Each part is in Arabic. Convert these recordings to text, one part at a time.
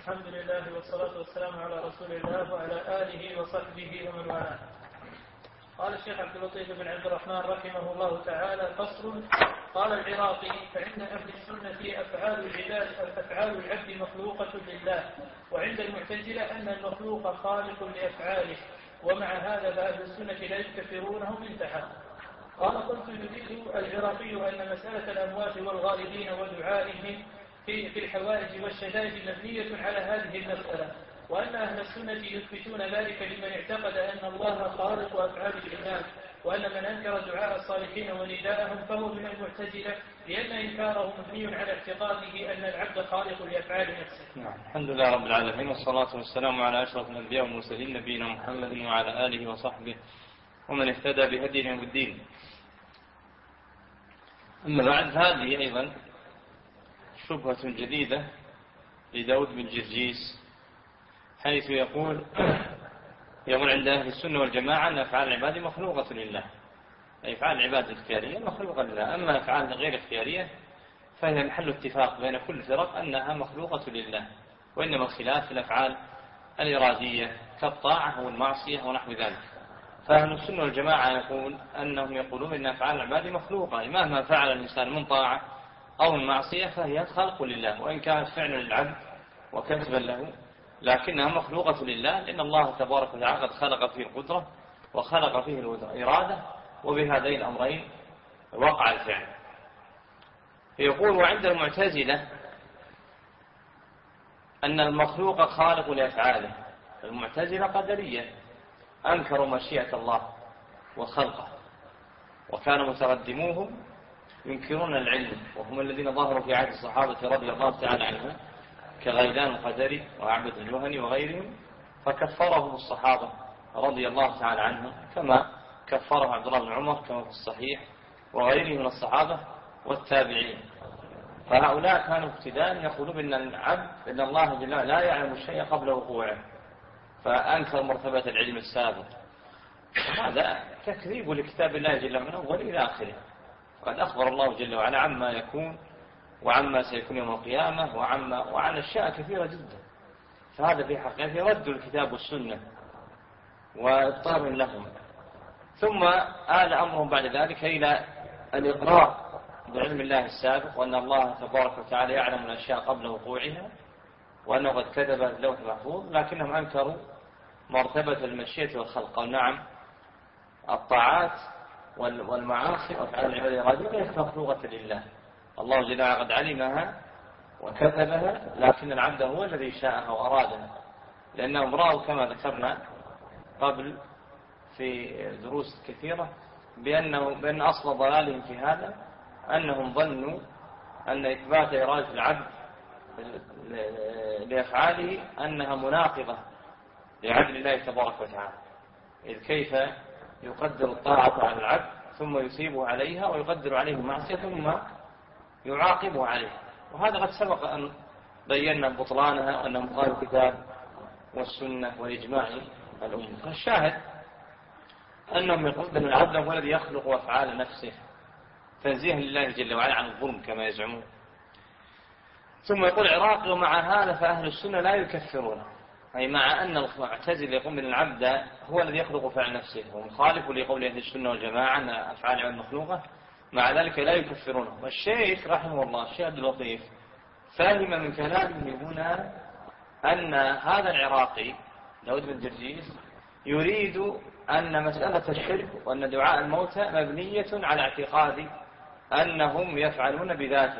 الحمد لله والصلاة والسلام على رسول الله وعلى آله وصحبه ومن والاه. قال الشيخ عبد اللطيف بن عبد الرحمن رحمه الله تعالى: فصل. قال العراقي: فعند أهل السنة أفعال العبد مخلوقة لله، وعند المعتزلة أن المخلوق خالق لأفعاله، ومع هذا فأهل السنة لا يكفرونه انتهى. قال: قلت: يريد العراقي أن مسألة الأموات والغائبين ودعائهم في الحوائج والشدائد مبنية على هذه المسألة، وأن أهل السنة يثبتون ذلك لمن اعتقد أن الله خالق أفعال العباد، وأن من أنكر دعاء الصالحين ونداءهم فهو من المعتزلة، لأن إنكاره مبني على اعتقاده أن العبد خالق لأفعال نفسه. الحمد لله رب العالمين، والصلاة والسلام على أشرف الأنبياء والمرسلين نبينا محمد وعلى آله وصحبه ومن اهتدى بهديهم بالدين. أما بعد، هذه أيضا شبهة جديدة لداود بن جرجيس، حيث يقول عند أهل السنة والجماعة أن أفعال العباد مخلوقة لله، أي أفعال العباد الاختيارية مخلوقة لله، أما أفعال غير اختيارية فهي محل اتفاق بين كل الفرق أنها مخلوقة لله، وإنما الخلاف الأفعال الإرادية كالطاعة والمعصية ونحو ذلك. فأهل السنة والجماعة أنهم يقولون أن أفعال العباد مخلوقة، مهما فعل الإنسان من طاعة أو من معصية فهي خلق لله، وإن كانت فعل للعبد وكسبا له لكنها مخلوقة لله، لأن الله تبارك وتعالى قد خلق فيه القدرة وخلق فيه الإرادة، وبهذين الأمرين وقع الفعل. يقول: وعند المعتزلة أن المخلوق خالق لأفعاله. المعتزلة قدرية، أنكروا مشيئة الله وخلقه، وكان متقدموهم ينكرون العلم، وهم الذين ظهروا في عهد الصحابة رضي الله تعالى عنهم كغيلان القدري وعبد الجهني وغيرهم، فكفرهم الصحابة رضي الله تعالى عنهم، كما كفره عبد الله بن عمر كما في الصحيح وغيره من الصحابة والتابعين. فهؤلاء كانوا ابتداء يقولون بأن العبد إن الله جل وعلا لا يعلم الشيء قبل وقوعه، فأنكر مرتبة العلم السابق. هذا تكذيب لكتاب الله جل وعلا وإلى آخره. وقد أخبر الله جل وعلا عما يكون وعما سيكون يوم القيامة وعن أشياء كثيرة جدا، فهذا في حقيقة رد الكتاب والسنة وإبطال لهم. ثم آل أمرهم بعد ذلك إلى الإقرار بعلم الله السابق، وأن الله تبارك وتعالى يعلم الأشياء قبل وقوعها، وأنه قد كتب اللوح المحفوظ، لكنهم أنكروا مرتبة المشيئة والخلق. نعم، الطاعات والمعاصي وأفعال العباد الإرادية ليست مخلوقة لله، الله جل وعلا قد علمها وكتبها، لكن العبد هو الذي شاءها وأرادها، لأنهم رأوا كما ذكرنا قبل في دروس كثيرة بأن أصل ضلالهم في هذا أنهم ظنوا أن إثبات إرادة العبد لأفعاله أنها مناقضة لعدل الله تبارك وتعالى، إذ كيف يقدر الطاعة على العبد ثم يثيبه عليها، ويقدر عليه المعصية ثم يعاقبه عليها. وهذا قد سبق أن بينا بطلانها، أنهم قالوا الكتاب والسنة والإجماع الأمة. فالشاهد أنهم يقولون أن العبد هو الذي يخلق أفعال نفسه تنزيها لله جل وعلا عن الظلم كما يزعمون. ثم يقول العراقي: ومع هذا فأهل السنة لا يكفرونه، أي مع أن المعتزلة يقول أن العبد هو الذي يخلق فعل نفسه، ومخالف لقول أهل السنة والجماعة أن أفعال العباد مخلوقة، مع ذلك لا يكفرونه. والشيخ رحمه الله الشيخ عبد اللطيف فهم من كلامه هنا أن هذا العراقي داود بن جرجيس يريد أن مسألة الشرك وأن دعاء الموتى مبنية على اعتقاد أنهم يفعلون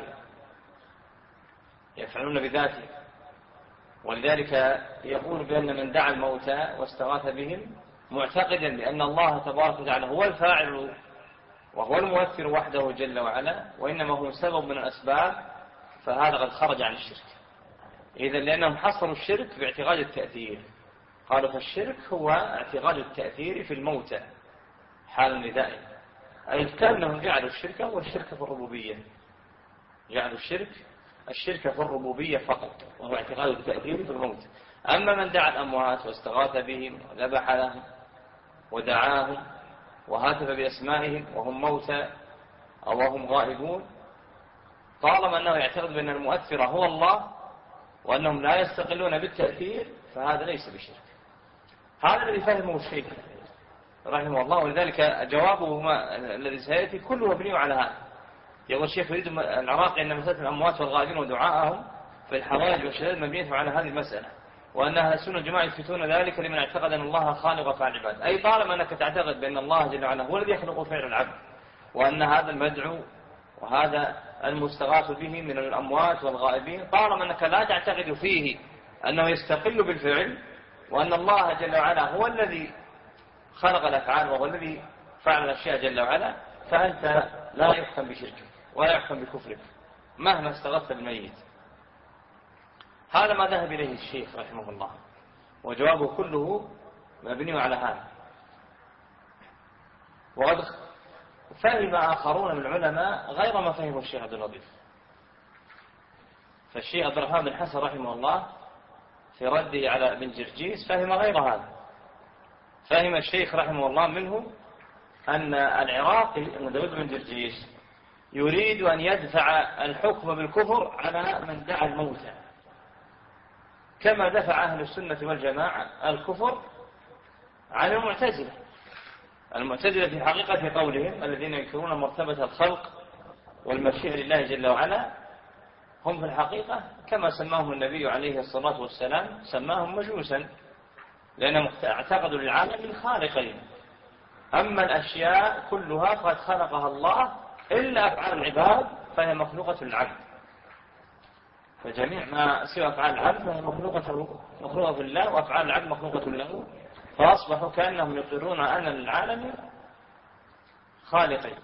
بذاته، ولذلك يقول بأن من دعا الموتى واستغاث بهم معتقدا بأن الله تبارك وتعالى هو الفاعل وهو المؤثر وحده جل وعلا، وإنما هو سبب من الأسباب، فهذا قد خرج عن الشرك. إذن لأنهم حصروا الشرك باعتقاد التأثير، قالوا فالشرك هو اعتقاد التأثير في الموتى حال النداء، أي كأنهم جعلوا الشرك هو الشرك في الربوبية، جعلوا الشرك في الربوبية فقط، وهو اعتقاد التأثير في الموت. أما من دعا الأموات واستغاث بهم وذبح لهم ودعاهم وهاتف بأسمائهم وهم موتى أو وهم غائبون، طالما أنه يعتقد بأن المؤثر هو الله وأنهم لا يستقلون بالتأثير، فهذا ليس بشرك. هذا الذي فهمه الشيخ رحمه الله، ولذلك جوابه الذي سيأتي كله مبني على هذا. يقول الشيخ يريد العراقي أن مسألة الأموات والغائبين ودعائهم في الحوائج والشدائد مبنية على هذه المسألة، وأن أهل السنة والجماعة يثبتون ذلك لمن اعتقد أن الله خالق أفعال العباد. أي طالما أنك تعتقد بأن الله جل وعلا هو الذي يخلق فعل العبد، وأن هذا المدعو وهذا المستغاث به من الأموات والغائبين، طالما أنك لا تعتقد فيه أنه يستقل بالفعل، وأن الله جل وعلا هو الذي خلق الأفعال وهو الذي فعل الأشياء جل وعلا، فأنت لا يحكم بشركك ولا يحكم بكفرك مهما استغثت بالميت. هذا ما ذهب إليه الشيخ رحمه الله، وجوابه كله مبني على هذا. وقد فهم آخرون من العلماء غير ما فهمه الشيخ عبد اللطيف. فالشيخ عبد الرحمن بن حسن رحمه الله في رده على ابن جرجيس فهم غير هذا. فهم الشيخ رحمه الله منه أن العراقي داود بن جرجيس يريد أن يدفع الحكم بالكفر على من دعا الموتى، كما دفع أهل السنة والجماعة الكفر عن المعتزلة. المعتزلة في حقيقة قولهم الذين ينكرون مرتبة الخلق والمشيئة لله جل وعلا، هم في الحقيقة كما سماهم النبي عليه الصلاة والسلام سماهم مجوسا، لأنهم اعتقدوا للعالم من خالقين. أما الأشياء كلها قد خلقها الله إلا أفعال العباد فهي مخلوقة للعبد، فجميع ما سوى أفعال العبد فهي مخلوقة لله، وأفعال العبد مخلوقة له، فأصبحوا كأنهم يقرون أن للعالم خالقين.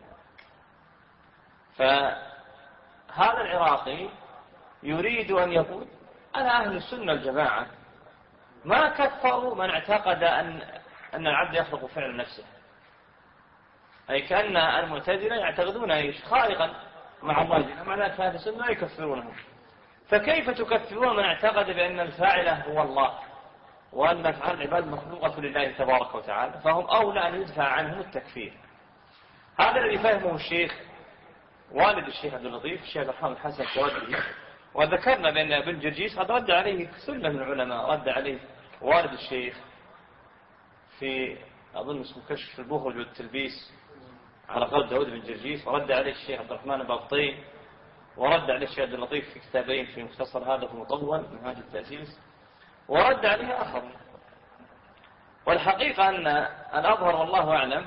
فهذا العراقي يريد أن يقول أن أهل السنة الجماعة ما كفروا من اعتقد أن العبد يخلق فعل نفسه، أي كأن المعتزلة يعتقدون أيش خالقا مع الله، مع ذلك أهل السنة يكفرونه. فكيف تكفرون من اعتقد بأن الفاعل هو الله وأن أفعال العباد مخلوقة لله تبارك وتعالى؟ فهم أولى أن يدفع عنهم التكفير. هذا الذي فهمه الشيخ والد الشيخ عبد اللطيف الشيخ الرحمن الحسن كوادري. وذكرنا بأن ابن جرجيس قد رد عليه سلة من العلماء، رد عليه والد الشيخ في أظن اسمه كشف البخرج والتلبيس على قول داود بن جرجيس، ورد عليه الشيخ عبد الرحمن الباطين، ورد عليه الشيخ عبد اللطيف في كتابين، في مختصر هذا المطول منهاج التأسيس، ورد عليه آخر. والحقيقة أن الأظهر والله أعلم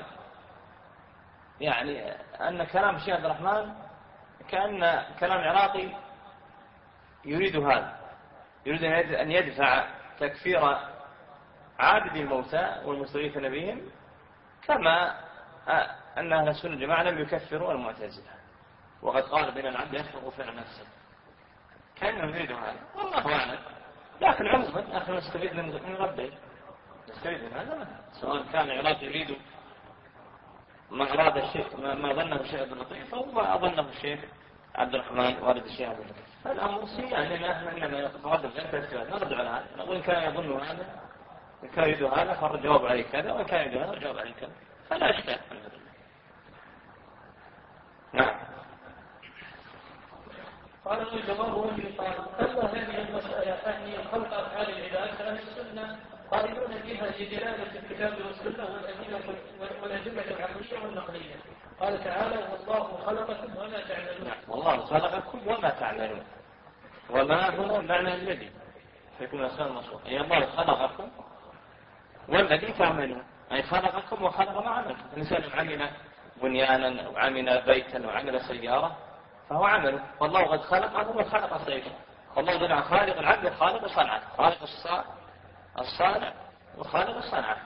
يعني أن كلام الشيخ عبد الرحمن كأن كلام عراقي يريد هذا، يريد أن يدفع تكفير عابد الموتى والمستغيثين بهم، كما أن أهل السنة الجماعة لم يكفروا المعتزلة، وقد قال بين العبد يخلق فعل نفسه، كأنه يريد هذا والله أعلم. لكن عموما أخذ نستفيد من ربه، نستفيد من هذا، سواء كان عراقي يريد ما أراد الشيخ ما ظنه الشيخ عبد اللطيف أو ما ظنه الشيخ عبد الرحمن والد الشيخ عبد اللطيف. فالأمر يعني نحن إنما يتقدم غير تفسير، نرد على هذا، نقول إن كان يظن هذا، إن كان يريد هذا فالجواب عليه كذا، وإن كان يريد هذا الجواب عليه كذا، فلا إشكال. نعم. قال الجواب قال أما هذه المسألة أهل خلق أفعال العباد فأهل السنة قائلون بها لدلالة الكتاب والسنة والأدلة العقلية والنقلية. قال تعالى والله خلقكم وما تعملون. والله خلقكم وما تعملون، وما هو معنى الذي فيكون أسان مصروف، أي الله خلقكم والذي تعملون، أي خلقكم وخلق ما عملكم. الإنسان عمل بنيانا وعمل بيتا وعمل سيارة فهو عمله، والله قد خلق هذا وخلق سيارة. والله جل خالق العبد وخالق الصنعة، خالق الصانع وخالق الصنعة.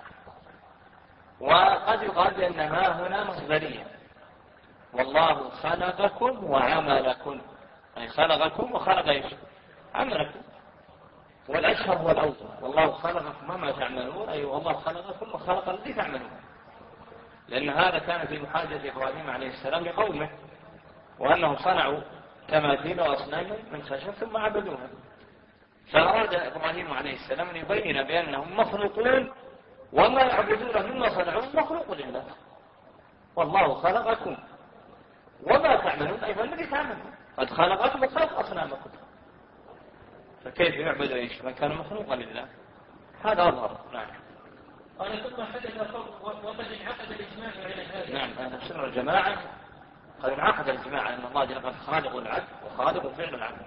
وقد يقال بأن ما هنا مصدرية، والله خلقكم وعملكم، أي خلقكم وخلق ايش؟ عملكم. والأشهر هو الأوضح، والله خلقكم وما تعملون، أي والله خلقكم وخلق الذي تعملون، لأن هذا كان في محاجة إبراهيم عليه السلام لقومه، وأنهم صنعوا تماثيل وأصناما من خشب ثم عبدوها. فأراد إبراهيم عليه السلام أن يبين بأنهم مخلوقون، وما يعبدون مما صنعوا مخلوق لله. والله خلقكم وما تعملون، أيضا الذي تعملون، قد خلقكم وخلق أصنامكم. فكيف يعبد إيش من كان مخلوقا لله؟ هذا أظهر. نعم. قال ثم حدث وقد انعقد الإجماع على هذا. نعم. أهل السنة والجماعة قد انعقد الإجماع أن الله جل وعلا خالق العبد وخالق فعل العبد،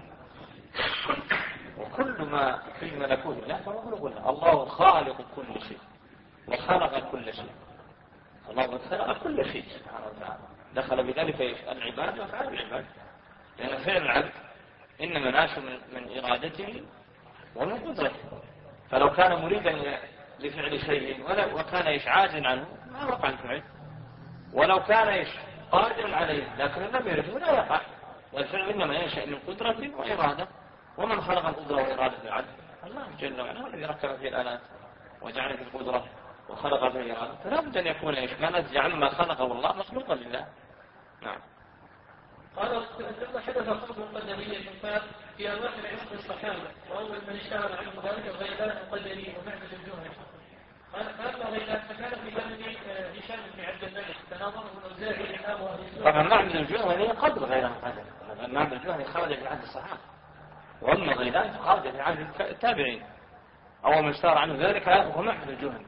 وكل ما في ملكوت الله فهو مخلوق له. الله خالق كل شيء وخلق كل شيء. الله خلق كل شيء سبحانه وتعالى، دخل بذلك العباد وفعل العباد، لأن فعل العبد إنما ناشئ من إرادته ومن قدرته. فلو كان مريدا لفعل شيء وكان عاجزا عنه ما وقع الفعل، ولو كان قادر عليه لكن لم يرد ولا يقع. والفعل إنما ينشأ من قدرة وإرادة. ومن خلق القدرة وإرادة العبد؟ الله جل وعلا هو الذي ركب فيه الآلات وجعل في القدرة وخلق فيه الإرادة. فلا بد أن يكون ما نجعل ما خلقه الله مخلوقا لله. نعم. قال ثم حدث خلق قدرية في أواخر عصر الصحابة، وأول من اشتهر عنه ذلك غيلان القدري ومعبد الجهني. قال فأما غيلان فكان في زمن هشام بن عبد الملك تناظره الأوزاعي الإمام وأهل السنة. طبعا معبد الجهني قبل غيلان القدري. معبد الجهني خرج في عهد الصحابة، وأما غيلان خرج في عهد التابعين. أول من اشتهر عنه ذلك هو معبد الجهني.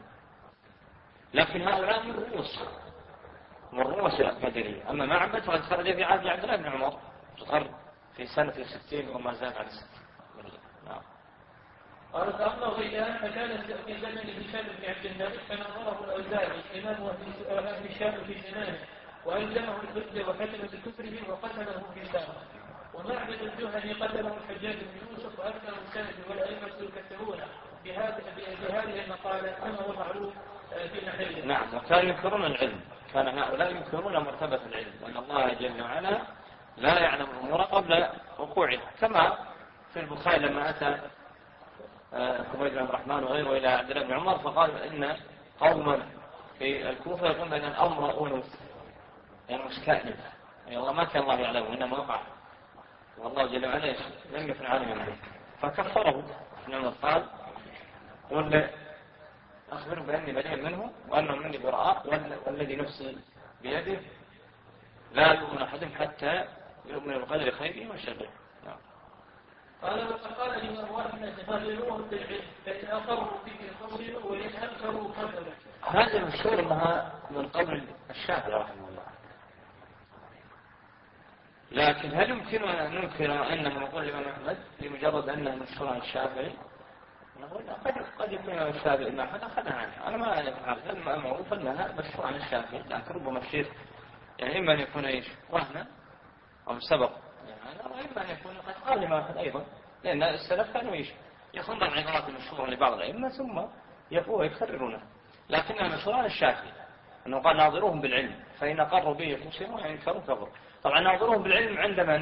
لكن هؤلاء من رؤوس القدرية. أما معبد فقد خرج في عهد عبد الله بن عمر في سنة 60 وما زال عن 60. نعم. قال فأما غيلان فكان في زمن هشام بن عبد الملك فنظره الأوزاعي الإمام هشام في زمانه وألزمه الحجة وحكم بكفره وقتله في ساعة. ومعبد الجهني قتله الحجاج بن يوسف وأكثر السند والأئمة يكثرون بهذه المقالة كما هو معروف في محله. نعم. وكانوا ينكرون العلم. كان هؤلاء ينكرون مرتبة العلم، وأن الله جل وعلا لا يعلم الأمور قبل وقوعها، كما في البخاري لما أتى كميد بن الرحمن وغيره إلى عبد الله بن عمر فقال إن قوما في الكوفة يقولون أن الأمر أنس، يعني مش كائن، يعني الله ما كان الله يعلمه إنما وقع، والله جل وعلا لم يكن عالما. فكفره ابن عمر قال قل أخبروا بأني بريء منه وأنهم مني براء والذي نفسي بيده لا يؤمن أحدهم حتى يؤمن بالقدر خيره وشره. قال وقال الإمام أحمد فغيروهم بالعلم فإن أقروا به خبروا وإن أنكروا كفروا. هذا المشهور أنها من قول الشافعي رحمه الله. لكن هل يمكن أن ننكر أنه نقول الإمام أحمد لمجرد أنه مشهور عن الشافعي؟ نقول قد يكون الشافعي ما أحد أخذها عنه. أنا ما أعرف المعروف أنها مشهور عن الشافعي، لكن ربما الشيخ يعني إما أن يكون وهنا أو سبق يعني، وإما أن يكون قد قال الإمام أحمد أيضا، لأن السلف كانوا يخضون عبارات المشهورة لبعض الأئمة ثم يقوى يكررونها، لكنها مشهورة عن الشافعي أنه قال ناظروهم بالعلم فإن أقروا به خسروا يعني ينكروا كفروا. طبعا ناظروهم بالعلم عند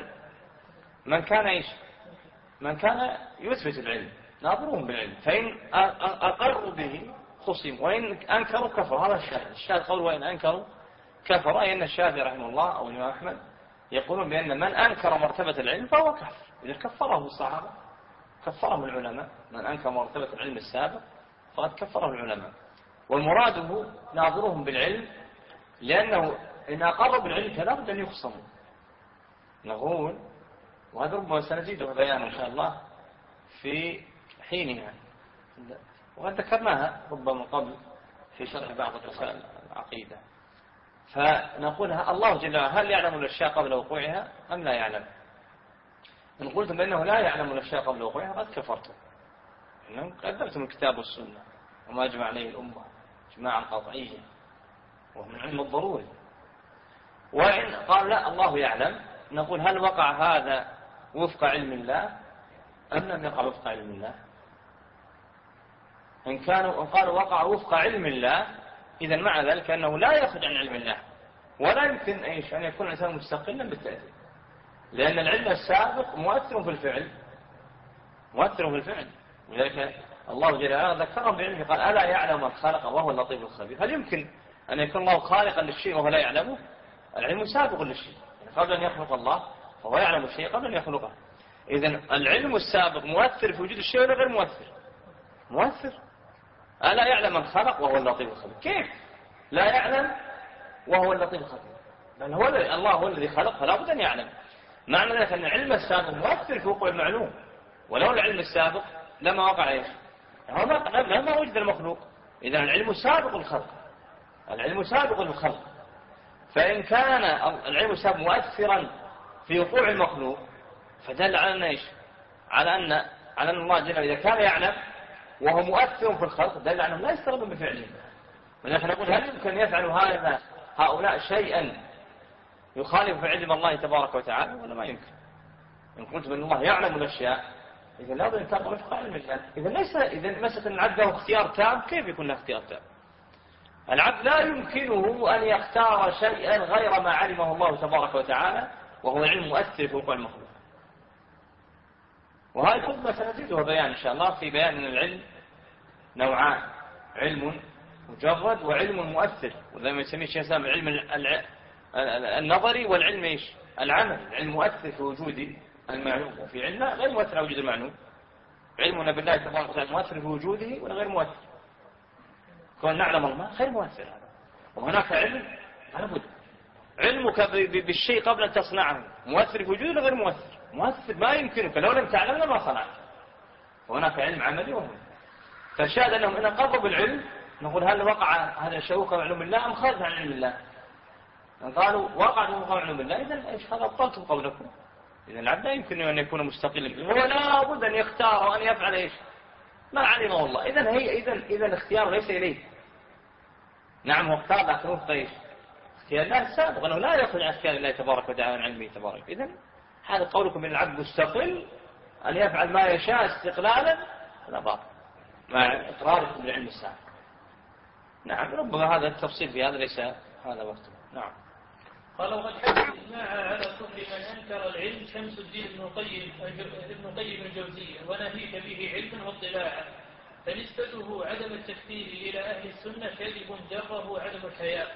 من كان يثبت العلم، ناظروهم بالعلم فإن أقروا به خصم وإن أنكروا كفروا. هذا الشاهد قول وإن أنكروا كفروا، أي أن الشافعي رحمه الله أو الإمام أحمد يقولون بأن من أنكر مرتبة العلم فهو كفر. إذا كفره الصحابة كفره العلماء، من أنكر مرتبة العلم السابق فقد كفره العلماء. والمراده ناظرهم بالعلم لأنه إن أقروا بالعلم فلا بد أن يخصموا. نقول وهذا ربما سنزيده بيانه إن شاء الله في حينها، وقد ذكرناها ربما قبل في شرح بعض مسائل العقيدة. فنقولها الله جل وعلا هل يعلم الأشياء قبل وقوعها أم لا يعلم؟ إن قلتم بأنه لا يعلم الأشياء قبل وقوعها قد كفرتم، إنهم قدمتم الكتاب والسنة وما أجمع عليه الأمة إجماعا قطعيا وهو من علم الضروري. وإن قال لا الله يعلم نقول هل وقع هذا وفق علم الله أم لم يقع وفق علم الله؟ إن قالوا وقع وفق علم الله إذا مع ذلك أنه لا يخرج عن علم الله، ولا يمكن أن يكون الإنسان مستقلا بالتأثير، لأن العلم السابق مؤثر في الفعل، ولذلك الله جل وعلا ذكره بعلمه قال ألا يعلم من خلق وهو اللطيف الخبير. هل يمكن أن يكون الله خالقا للشيء وهو لا يعلمه؟ العلم سابق للشيء، قبل أن يخلق الله فهو يعلم الشيء قبل أن يخلقه. إذن العلم السابق مؤثر في وجود الشيء ولا غير مؤثر؟ ألا يعلم من خلق وهو اللطيف الخبير. كيف لا يعلم وهو اللطيف الخبير؟ بل هو الله هو الذي خلق فلا بد أن يعلم. معنى ذلك أن العلم السابق مؤثر في وقوع المعلوم، ولو العلم السابق لما وقع إيش؟ لما وجد المخلوق. إذا العلم سابق الخلق، العلم سابق الخلق. فإن كان العلم السابق مؤثرا في وقوع المخلوق فدل على أن إيش؟ على أن الله جل وعلا إذا كان يعلم وهو مؤثر في الخلق دل على أنه لا يستغرب بفعله. ونحن نقول هل يمكن يفعل هؤلاء شيئا يخالف في علم الله تبارك وتعالى ولا ما يمكن؟ إن قلت بأن الله يعلم الأشياء إذا لا بد أن تقبل وفق علم الله. إذا مسألة العبد له اختيار تام، كيف يكون له اختيار تام؟ العبد لا يمكنه أن يختار شيئا غير ما علمه الله تبارك وتعالى وهو علم مؤثر في وقوع المخلوق. وهذه الخطبة سنزيدها بيان إن شاء الله في بيان أن العلم نوعان: علم مجرد وعلم مؤثر، وزي ما يسميه الشيخ الإسلام العلم النظري والعلم إيش؟ العمل. العلم مؤثر في وجود المعلوم، وفي علم غير مؤثر في وجود المعلوم. علمنا بالله تبارك وتعالى مؤثر في وجوده ولا غير مؤثر؟ كون نعلم الله غير مؤثر هذا. وهناك علم لابد علمك بالشيء قبل أن تصنعه مؤثر في وجوده ولا غير مؤثر؟ مؤثر، ما يمكنك لو لم تعلم لما صنعت. وهناك علم عملي وهم. فالشاهد أنهم إن قربوا العلم نقول هل وقع هذا الشيء وقع علم الله أم خرج عن علم الله؟ قالوا وقع وقع علم الله، إذا إيش هذا أبطلتم قولكم. إذا العبد لا يمكن أن يكون مستقلا، هو لا بد أن يختار وأن يفعل إيش ما علمه الله. إذا الاختيار ليس إليه. نعم هو اختار لكن وفق إيش؟ اختيار الله السابق، أنه لا يخرج عن اختيار الله تبارك وتعالى عن علمه تبارك. إذا هذا قولكم من العبد مستقل أن يفعل ما يشاء استقلالا لا باطل مع إقراركم بالعلم السابق. نعم ربما هذا التفصيل في هذا ليس هذا وقته. نعم. قال وقد حدث الإجماع على كفر من أنكر العلم شمس الدين ابن قيم الجوزية وناهيك به علما واطلاعا، فنسبته عدم التكفير إلى أهل السنة كذب جره عدم الحياء.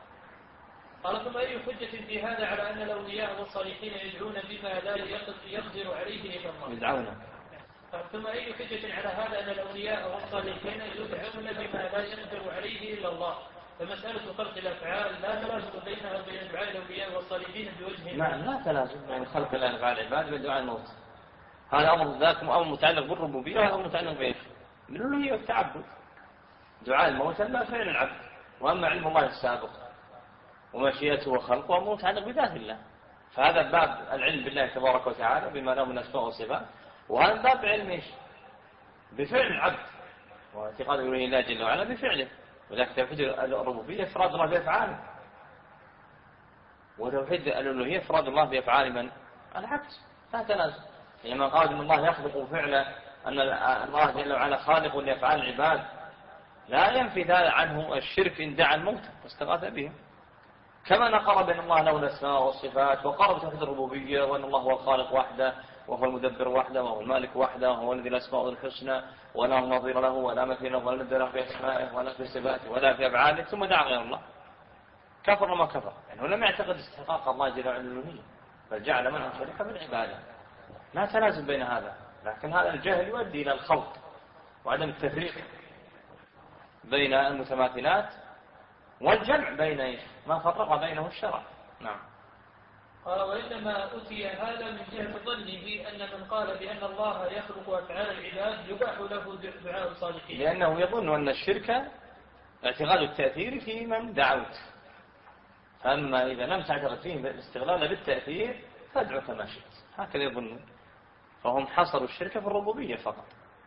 قال ثم أي حجة في هذا على أن الأولياء والصالحين يدعون بما لا يقدر عليه إلا الله؟ يدعون. ثم أي حجة على هذا أن الأولياء والصالحين يدعون بما لا يقدر عليه إلا الله؟ فمسألة خلق الأفعال لا تلازم بينها وبين دعاء الأولياء والصالحين بوجه. نعم لا تلازم بين خلق الأفعال العباد ودعاء الموت. هذا أمر ذاك أمر متعلق بالربوبية وهذا متعلق بإيش؟ بالألوهية والتعبد. دعاء الموت ما فعل العبد، وأما علم الله السابق ومشيئته وخلقه أمر متعلق بذات الله. فهذا باب العلم بالله تبارك وتعالى بما له من أسماء وصفات، وهذا باب علم إيش؟ بفعل العبد واعتقاد ألوهية الله جل وعلا بفعله. وذلك توحيد الربوبية إفراد الله بأفعاله، وتوحيد الألوهية إفراد الله بأفعال من؟ العبد. لا تنازل. لما قال إن الله يخلق فعلا أن الله جل وعلا خالق لأفعال العباد لا ينفي ذلك عنه الشرك إن دعا الموت واستغاث بهم. كما نقر بأن الله له الأسماء والصفات وقرب توحيد الربوبية وأن الله هو الخالق وحده وهو المدبر وحده وهو المالك وحده وهو الذي الأسماء الحسنى ولا نظير له ولا مثيل له ولا ند له في أسمائه ولا في صفاته ولا في أفعاله، ثم دعا غير الله كفر وما كفر. يعني هو لم يعتقد استحقاق الله جل وعلا الألوهية بل جعل منهم شريكا في العبادة. لا تلازم بين هذا، لكن هذا الجهل يؤدي إلى الخلط وعدم التفريق بين المتماثلات والجمع بين إيش؟ ما فرق بينه الشرع. نعم. قال وإنما أتي هذا من جهة ظنه أن من قال بأن الله يخلق أفعال العباد يباح له دعاء الصالحين، لأنه يظن أن الشرك اعتقاد التأثير في من دعوت، أما إذا لم تعتقد فيه الاستغلال بالتأثير فادعو كما شئت. هكذا يظنون، فهم حصروا الشرك في الربوبية فقط.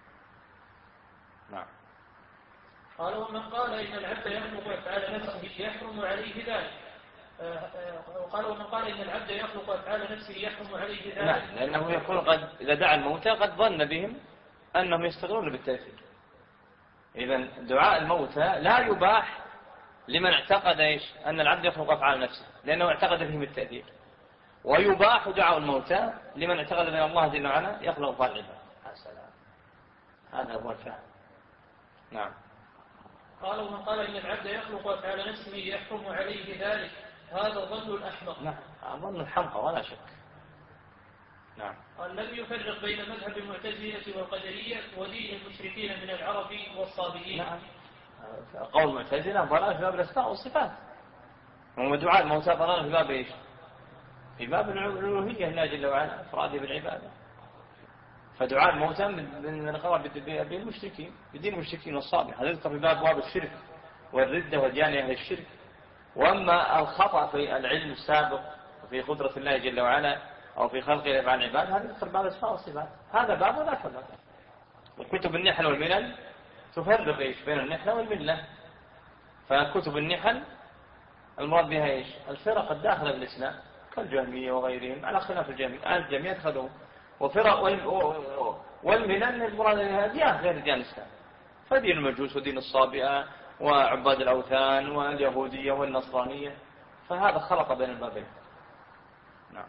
نعم. قال ومن قال إن العبد يخلق أفعال نفسه يحرم عليه ذلك. وقال ومن قال إن العبد يخلق أفعال نفسه يحرم عليه ذلك. نعم، لأنه يكون قد إذا دعا الموتى قد ظن بهم أنهم يستغلون بالتأثير. إذن دعاء الموتى لا يباح لمن اعتقد إيش؟ أن العبد يخلق أفعال نفسه لأنه اعتقد فيهم التأثير، ويباح دعاء الموتى لمن اعتقد أن الله جل وعلا يخلق أفعال العباد. هذا هو الفهم. نعم. قال ومن قال إن العبد يخلق أفعال نفسه يحرم عليه ذلك هذا ظن الأحمق. نعم ظن الحمقى ولا شك. نعم. قال لم يفرق بين مذهب المعتزلة والقدرية ودين المشركين من العرب والصابئين. نعم. قول المعتزلة ضلال في باب الأسماء والصفات، ودعاء الموتى ضلال في باب إيش؟ في باب الألوهية الله جل وعلا إفراده بالعبادة. فدعاء الموتى من الغرب بالمشركين بدين المشركين والصابئة. هذا يذكر في باب الشرك والردة وديان أهل الشرك. وأما الخطأ في العلم السابق وفي قدرة الله جل وعلا أو في خلق أفعال العباد هذا يذكر باب الأسماء والصفات. هذا باب وذاك باب. وكتب النحل والملل تفرق بين النحل والملة. فكتب النحل المراد بها إيش؟ الفرق الداخلة بالإسلام كالجهمية وغيرهم على خلاف الجميع خذوا. وفرق والملل المراد بها ديان غير ديان الإسلام، فدين المجوس ودين الصابئة وعباد الأوثان واليهودية والنصرانية. فهذا خلط بين البابين. نعم.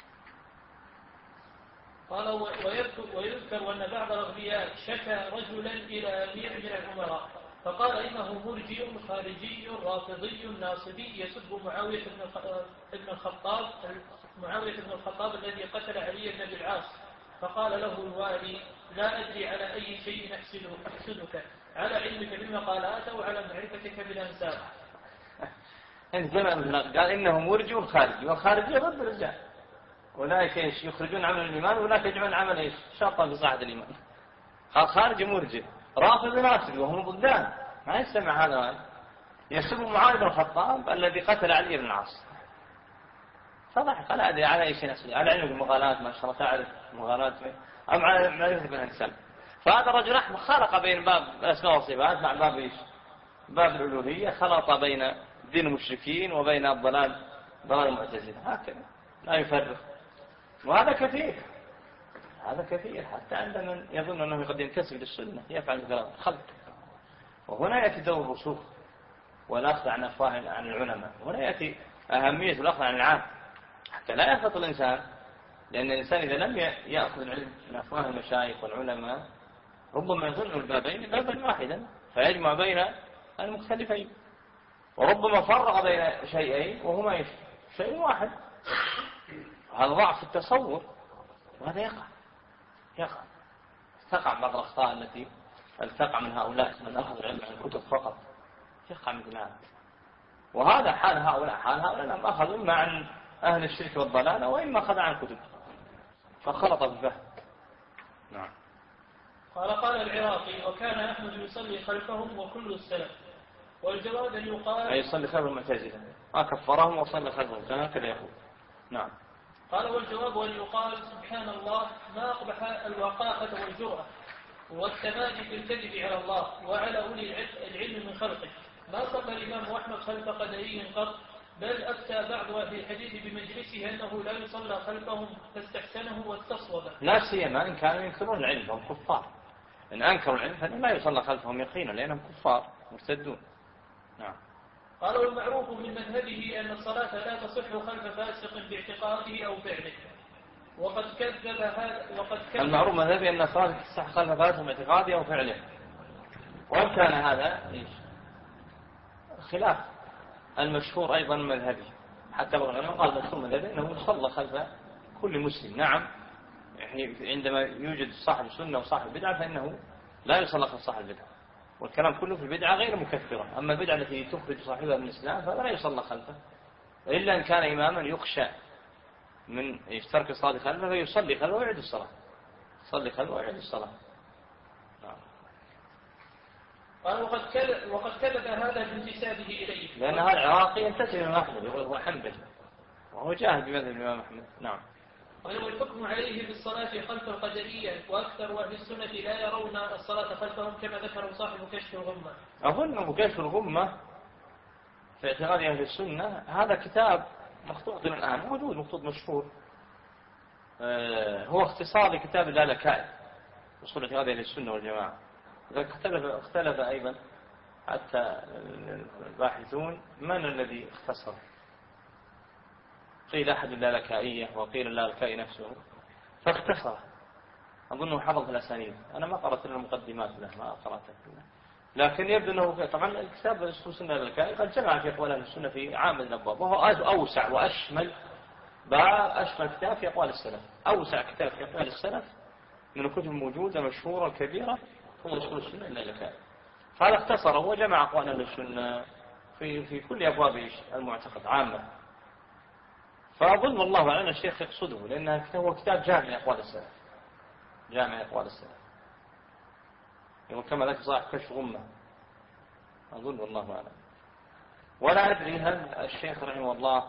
قال ويذكر أن بعض الأغبياء شكى رجلا إلى أمير من الأمراء فقال إنه مرجئ خارجي رافضي ناصبي يسب معاوية بن الخطاب الذي قتل علي بن أبي العاص. فقال له الوالي لا أدري على أي شيء أحسدك، على علمك بالمقالات أو على معرفتك بالأنساب. قال إنه مرجئ خارجي، والخارجي ضد الرجال، أولئك إيش يخرجون عمل الإيمان وأولئك يجعلون عمل إيش شرطا بصحة الإيمان. خارجي مرجئ رافض ناصبي وهم ضدان، ما يسمع هذا. يسب معاوية بن الخطاب الذي قتل علي بن العاص. فضحك لا أدري على أي شيء نسبي، على علم المغالات ما شاء الله تعرف المغالات أم على معرفة بالإنسان. فهذا الرجل أحمد خلق بين باب الأسماء والصفات مع باب إيش؟ باب الألوهية، خلط بين دين المشركين وبين الضلال المعتزلة، هكذا لا يفرق. وهذا كثير، هذا كثير حتى عند من يظن أنه قد ينتسب للسنة يفعل كلام خلق. وهنا يأتي دور الرسوخ والأخذ عن أفواه عن العلماء. هنا يأتي أهمية الأخذ عن العام حتى لا يخلط الإنسان، لأن الإنسان إذا لم يأخذ العلم من أفواه المشايخ والعلماء ربما يظن البابين بابا واحدا فيجمع بين المختلفين، وربما فرق بين شيئين وهما شيء واحد. هذا ضعف التصور، وهذا تقع بعض الأخطاء التي تقع من هؤلاء من أخذ العلم عن الكتب فقط، يقع مثل هذا. وهذا حال هؤلاء لم أخذوا إما عن أهل الشرك والضلال وإما أخذ عن كتب فخلط بالفهم. نعم. قال العراقي وكان أحمد يصلي خلفهم وكل السلف. والجواب أن يقال أي يصلي خلف المعتزلة كفرهم وصلي خلفهم كان هكذا يقول. نعم. قال والجواب أن يقال سبحان الله ما أقبح الوقاحة والجرأة والتمادي في الكذب على الله وعلى أولي العلم من خلقه. ما صلى الإمام أحمد خلف قدري قط، بل أفتى بعض أهل الحديث بمجلسه أنه لا يصلى خلفهم فاستحسنه واستصوبه. لا سيما إن كانوا ينكرون العلم هم كفار. إن أنكروا العلم فإنه لا يصلى خلفهم يقينا لأنهم كفار مرتدون. نعم. قال والمعروف من مذهبه أن الصلاة لا تصح خلف فاسق باعتقاده أو فعله، وقد كذب المعروف مذهبه أن الصلاة تصح خلف فاسق باعتقاده أو فعله. وإن كان هذا خلاف المشهور أيضا مذهبي، حتى العلماء قال المشهور مذهبي أنه يصلى خلف كل مسلم. نعم، يعني عندما يوجد صاحب السنة وصاحب البدعة فإنه لا يصلى خلف صاحب البدعة، والكلام كله في البدعة غير مكفرة. أما البدعة التي تخرج صاحبها من الإسلام فلا لا يصلى خلفه، إلا أن كان إماما يخشى من ترك الصلاة خلفه فيصلي خلفه ويعيد الصلاة، يصلي خلفه ويعيد الصلاة. قال وقد كذب هذا بانتسابه إليه، لأن هذا العراقي ينتسب إلى أحمد وهو حنبلي وهو جاهل بمذهب الإمام أحمد. نعم. والحكم عليه بالصلاة خلف القدرية، وأكثر أهل السنة لا يرون الصلاة خلفهم كما ذكر صاحب كشف الغمة. أظن كشف الغمة في اعتقاد أهل السنة هذا كتاب مخطوط الآن موجود، مخطوط مشهور، هو اختصار لكتاب اللالكائي وصول اعتقاد أهل السنة والجماعة. اختلف أيضا حتى الباحثون من الذي اختصر، قيل أحد اللالكائية وقيل اللالكائي نفسه فاختصر. أظنه حفظ الأسانيد، أنا ما قرأت له المقدمات له، ما قرأته لكن يبدو أنه طبعا الكتاب السنة اللالكائي قد جمع في أقوال أهل السنة في عام الأبواب، وهو أوسع وأشمل أشمل كتاب في أقوال السلف، أوسع كتاب في أقوال السلف من الكتب الموجودة المشهورة الكبيرة هو أصول السنة اللالكائي. فهذا اختصر وجمع أقوال أهل السنة في كل أبواب المعتقد عامة. فأظن والله أعلم الشيخ يقصده، لأنه هو كتاب جامع لأقوال السلف، جامع أقوال السلف، يقول كما ذكر صاحب كشف غمة أظن والله أعلم. ولا أدري هل الشيخ رحمه الله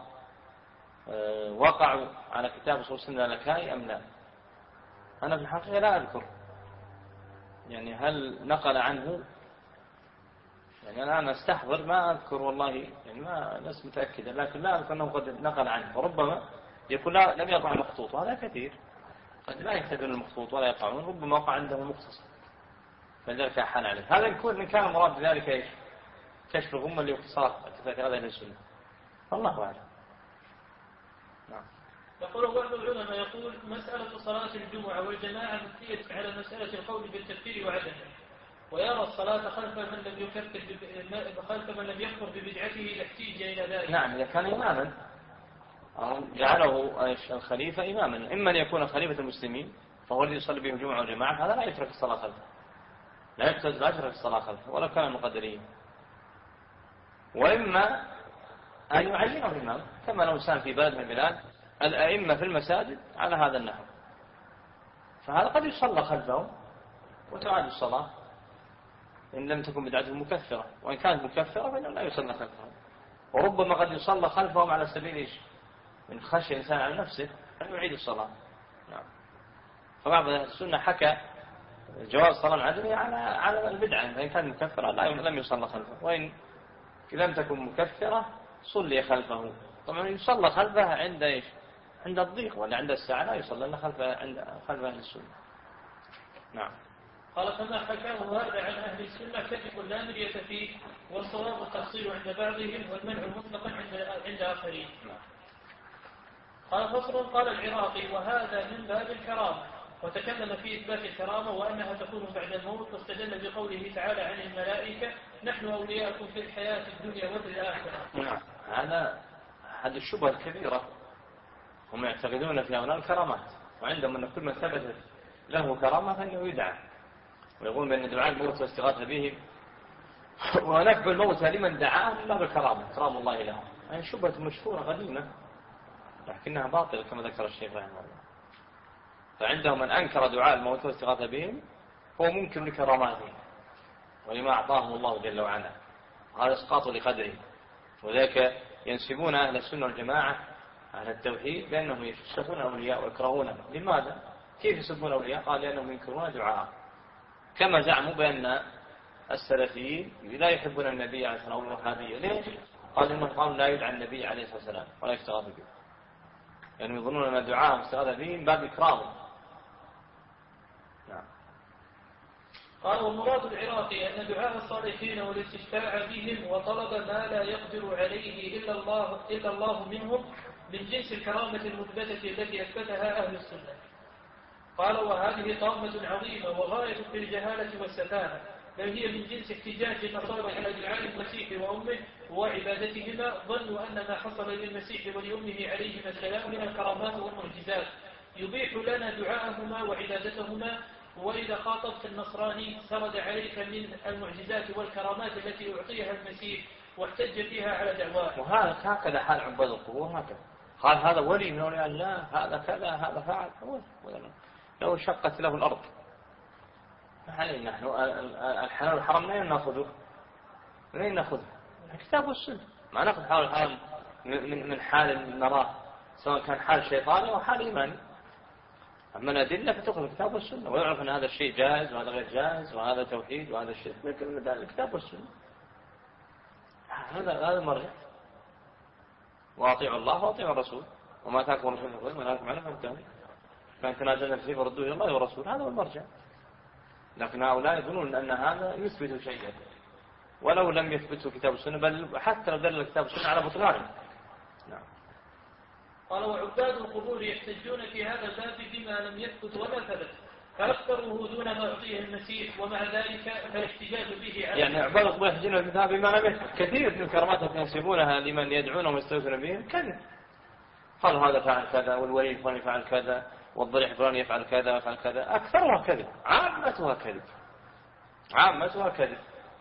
وقعوا على كتاب أصول السنة لكائي أم لا. أنا في الحقيقة لا أذكر يعني هل نقل عنه، يعني أنا أستحضر ما أذكر والله، يعني ما لست متأكدا، لكن لا أذكر أنه قد نقل عنه، وربما يكون لم يقع مخطوط، وهذا كثير، قد لا يهتدون المخطوط ولا يقعون، ربما وقع عنده مختصر فلذلك أحال عليه. هذا يكون إن كان مراد بذلك إيش؟ كشف الغمة اللي اختصار اتفاق هذا السنة، الله أعلم. نعم. يقول بعض العلماء يقول مسألة صلاة الجمعة والجماعة مبنية على مسألة القول بالتكفير وعدمه، ويرى الصلاة خلف من لم يكفر ببدعته الاحتياج إلى ذلك. نعم، إذا كان إماما جعله الخليفة إماما، إما أن يكون خليفة المسلمين فهو الذي يصلي بهم الجمعة والجماعة، هذا لا يترك الصلاة خلفه، لا يترك الصلاة خلفه ولو كان مقدرين، وإما أن يعينه الإمام، كما لو كان في بلد من البلاد الأئمة في المساجد على هذا النحو، فهذا قد يصلى خلفه وتعاد الصلاة إن لم تكن بدعته مكفرة، وإن كانت مكفرة فإنه لا يصلى خلفه، وربما قد يصلى خلفهم على سبيل إيش؟ من خشية الإنسان على نفسه أن يعيد الصلاة. نعم. فبعض السنة حكى جواز صلاة العدم على البدعة، فإن كانت مكفرة لم يصلى خلفه، وإن لم تكن مكفرة صلي خلفه. طبعا يصلى خلفه عند إيش؟ عند الضيق، ولا عند الساعة لا يصلى إلا خلف أهل السنة. نعم. قال فما حكاه هذا عن أهل السنة كذب لا مرية فيه، والصواب التفصيل عند بعضهم والمنع مطلقا عند آخرين. قال فصل. قال العراقي وهذا من باب الكرامة، وتكلم في إثبات الكرامة وأنها تكون بعد الموت، واستدل بقوله تعالى عن الملائكة نحن أولياءكم في الحياة الدنيا وفي الآخرة. نعم. هذا الشبهة الكبيرة، هم يعتقدون في هؤلاء الكرامات، وعندهم أن كل من ثبت له كرامة فإنه يدعى، ويقول بأن دعاء الموت واستغاثة به ونكب الموت لمن دعاه إلا بالكرامة، كرام الله له. يعني شبهة مشهورة قديمة لكنها باطلة كما ذكر الشيخ رحمه الله. فعندهم من أنكر دعاء الموت واستغاثة بهم هو منكر لكراماتهم ولما أعطاهم الله جل وعلا، هذا إسقاط لقدره. وذلك ينسبون أهل السنة والجماعة أهل التوحيد بأنهم يسبون أولياء ويكرهونهم. لماذا؟ كيف يسبون أولياء؟ قال لأنهم ينكرون دعاء، كما زعموا بأن السلفيين لا يحبون النبي عليه الصلاة والسلام والوهابية. ليش؟ قال إنهم قالوا لا يدعى النبي عليه الصلاة والسلام ولا يستغاث به، يعني يظنون أن دعاء استغاث به من باب إكرامه. نعم. قال والمراد العراقي أن دعاء الصالحين والاستشفاع بهم وطلب ما لا يقدر عليه إلا الله منهم من جنس الكرامة المثبتة التي أثبتها أهل السنة. قال وهذه طامة عظيمة وغاية في الجهالة والسفاهة، بل هي من جنس احتجاج النصارى على دعاء المسيح وأمه وعبادتهما، ظنوا أن ما حصل للمسيح ولأمه عليهما السلام من الكرامات والمعجزات يبيح لنا دعاءهما وعبادتهما. وإذا خاطبت النصراني سرد عليك من المعجزات والكرامات التي أعطيها المسيح واحتج فيها على دعواه. وهذا هكذا حال عباد القبور، هكذا قال هذا ولي من أولياء الله، هذا كذا، هذا فعل، لو شقت له الأرض ما علينا نحن الحلال والحرام لا نأخذه، منين نأخذه؟ الكتاب والسنة، ما نأخذ حال الحرام من حال نراه سواء كان حال شيطاني أو حال إيماني. أما الأدلة فتأخذ الكتاب والسنة، ويعرف أن هذا الشيء جائز وهذا غير جائز وهذا توحيد وهذا الشيء من الكتاب والسنة. هذا المرجع، وأطيعوا الله وأطيعوا الرسول وما تاكم الرسول وما نهاكم عنه فانتهوا، فإن تنازلنا فيه فردوه إلى الله والرسول، هذا هو المرجع. لكن هؤلاء يظنون أن هذا يثبت شيئا ولو لم يثبته كتاب السنة، بل حتى لو دل الكتاب السنة على بطلانه. نعم. قال وعباد القبور يحتجون في هذا الباب بما لم يثبت ولا ثبت، فأكثره دون ما أعطيه المسيح، ومع ذلك فالاحتجاج به على يعني عباد القبور يحتجون بما لم يثبت. كثير من الكرامات ينسبونها لمن يدعونهم ويستغيثون بهم كذب، قالوا هذا فعل كذا والولي الفلاني فعل كذا والضريح الفلاني يفعل كذا ويفعل كذا، أكثرها كذب، عامتها كذب.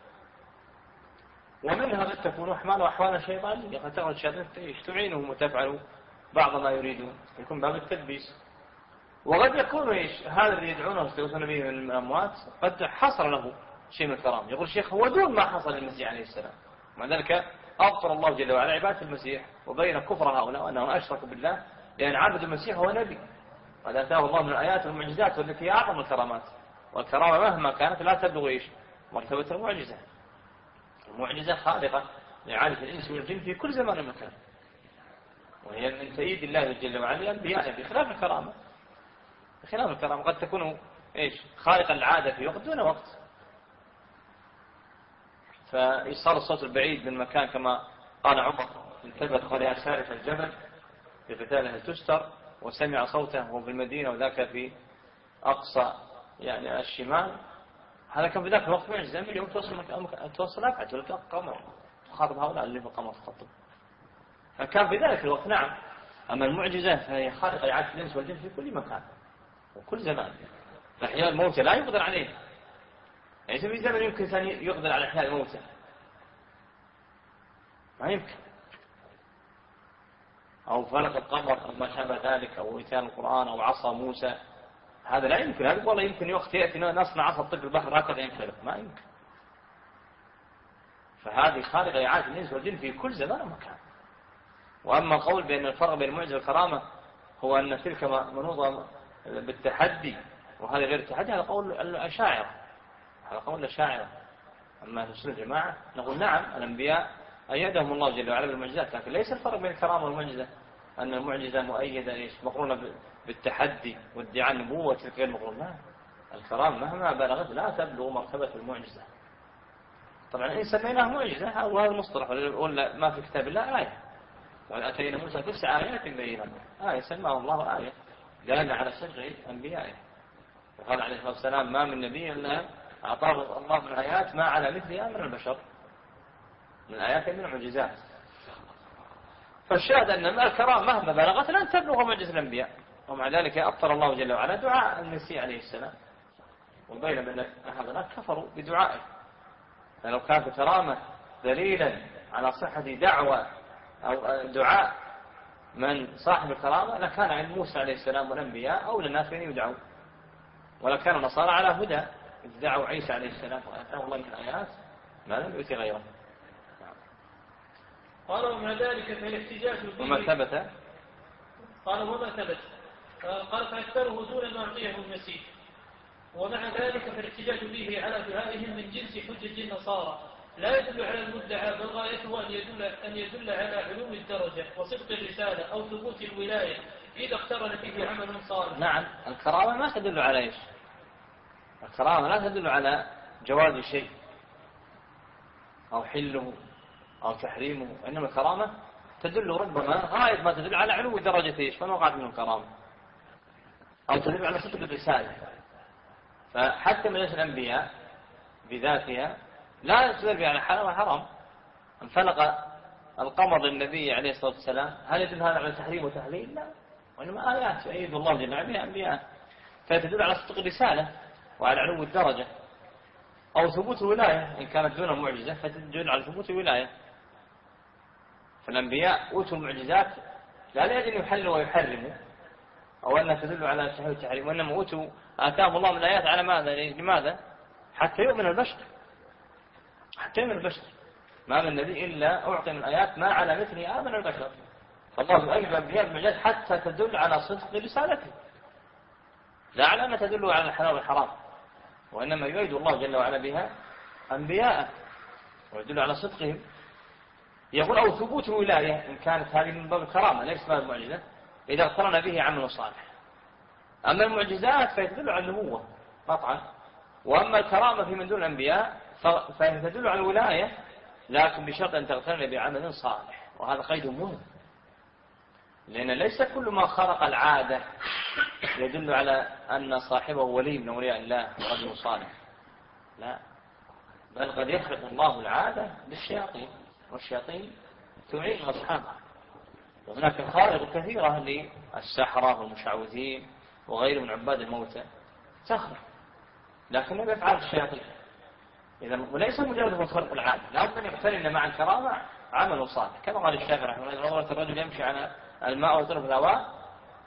ومنها قد تكون أحمال وأحوال شيطانية، قد تكون الشيطان تعينهم وتفعل بعض ما يريدون، يكون باب التلبيس. وقد يكون إيش هذا اللي يدعونه ويستغيثون به من الأموات قد حصل له شيء من الكرامة. يقول الشيخ هو دون ما حصل للمسيح عليه السلام. مع ذلك أبطل الله جل وعلا عبادة المسيح وبين كفر هؤلاء وأنهم أشركوا بالله لأن عبد المسيح هو نبي، وهذا أتاه الله من الآيات والمعجزات والتي أعظم الكرامات. والكرامة مهما كانت لا تبلغ إيش مرتبة المعجزة. المعجزة خارقة لعالم الإنس والجن في كل زمان ومكان، وهي من تأييد الله جل وعلا لأنبيائه بخلاف الكرامة. بخلاف الكرامة قد تكون إيش خارقة العادة في وقت دون وقت، فإيصال الصوت البعيد من مكان كما قال عمر انتبت خليها سارف الجبل بفتاله تستر وسمع صوته وهو في المدينة وذاك في أقصى يعني الشمال. هذا كان في ذاك الوقت معجزة. من اليوم توصل أبعد تلك قمر تخاطب هؤلاء اللي في القمر تخاطب، فكان في ذلك الوقت نعم. أما المعجزة فهي خارقة لعادة الإنس والجن في كل مكان وكل زمان. فإحياء الموتى لا يقدر عليه، يعني في زمن يمكن أن يقدر على إحياء الموتى ما يمكن، أو فلق القمر أو ما شابه ذلك أو إتيان القرآن أو عصا موسى، هذا لا يمكن. هذا والله يمكن يأتي نصنع عصا طق البحر هكذا ينفلق، ما يمكن. فهذه خارقة لعادة الإنس والجن في كل زمان ومكان. وأما قول بأن الفرق بين المعجزة والكرامة هو أن تلك منوطة بالتحدي وهذا غير التحدي، هذا قول الأشاعرة، هذا قول الأشاعرة. أما أهل السنة الجماعة نقول نعم الأنبياء أيدهم الله جل وعلا بالمعجزات، لكن ليس الفرق بين الكرامة والمعجزة أن المعجزة مؤيدة مقرونة بالتحدي وادعاء النبوة وتلك غير مقرونة. لا، الكرامة مهما بلغت لا تبلغ مرتبة المعجزة. طبعا إن سميناه معجزة وهذا المصطلح ولا ما في كتاب الله آية، وأتينا موسى 9 آيات بينات، آية سماه الله آية دال على صدق أنبيائه. وقال عليه الصلاة والسلام ما من نبي إلا أعطاه الله من آيات ما على مثلها من البشر، من آيات من المعجزات. فالشاهد أن الكرامة مهما بلغت لن تبلغ معجزة الأنبياء، ومع ذلك أبطل الله جل وعلا دعاء المسيح عليه السلام، وبين أن هؤلاء كفروا بدعائه. فلو كانت كرامة دليلا على صحة دعوة أو دعاء من صاحب الكرامة لكان عند موسى عليه السلام والأنبياء أو للناس أن يدعوا، ولكان النصارى على هدى إذ دعوا عيسى عليه السلام وآتاه الله من الآيات ما لم يؤت غيره. قال ومع ذلك فالاحتجاج به وما ثبت قال وما ثبت قال فأكثره دون ما أعطيه المسيح، ومع ذلك فالاحتجاج به على دعائهم من جنس حجج النصارى لا يدل على المدعى، بل غايته أن يدل على علوم الدرجة وصدق الرسالة أو ثبوت الولاية إذا اقترن فيه عمل صالح. نعم الكرامة ما تدل على إيش؟ الكرامة لا تدل على جواز شيء أو حله أو تحريمه، إنما الكرامة تدل ربما غاية ما تدل على علو درجة إيش فما وقعت منه الكرامة، أو تدل على صدق الرسالة. فحتى من الأنبياء بذاتها لا تدل على حلال وحرام. انفلق القمر للنبي عليه الصلاة والسلام هل يدل هذا على تحريم وتحليل؟ لا، وإنما آيات يؤيد الله جل وعلا أنبياء، فتدل على صدق الرسالة وعلى علو الدرجة أو ثبوت الولاية إن كانت دون المعجزة فتدل على ثبوت الولاية. فالأنبياء أوتوا المعجزات لا لأجل يحلوا ويحرموا أو أنها تدل على تحليل وتحريم، وإنما آتاهم الله من الآيات على ماذا؟ لماذا؟ حتى يؤمن البشر، حتى يؤمن البشر. ما من نبي إلا أعطي من الآيات ما على مثله آمن البشر. فالله يؤيد الأنبياء بالمعجزات حتى تدل على صدق رسالته، لا على أنها تدل على الحلال والحرام، وإنما يؤيد الله جل وعلا بها أنبياء ويدل على صدقهم. يقول أو ثبوت الولاية إن كانت هذه من باب الكرامة ليس باب المعجزة إذا اقترن به عمل صالح. أما المعجزات فتدل على النبوة قطعا، وأما الكرامة في من دون الأنبياء فهي تدل على الولاية لكن بشرط أن تقترن بعمل صالح، وهذا قيد مهم، لأن ليس كل ما خرق العادة يدل على أن صاحبه ولي من أولياء الله ورجل صالح، لا، بل قد يخرق الله العادة بالشياطين والشياطين تعين أصحابها. وهناك خارق كثيرة للسحرة والمشعوذين وغير من عباد الموتى تخرق، لكن بأفعال الشياطين. إذا وليس مجرد من خرق العادة، لابد أن يقترن مع الكرامة عمل صالح، كما قال الشافعي رحمه الله: رأيت الرجل يمشي على الماء ويطلب الهواء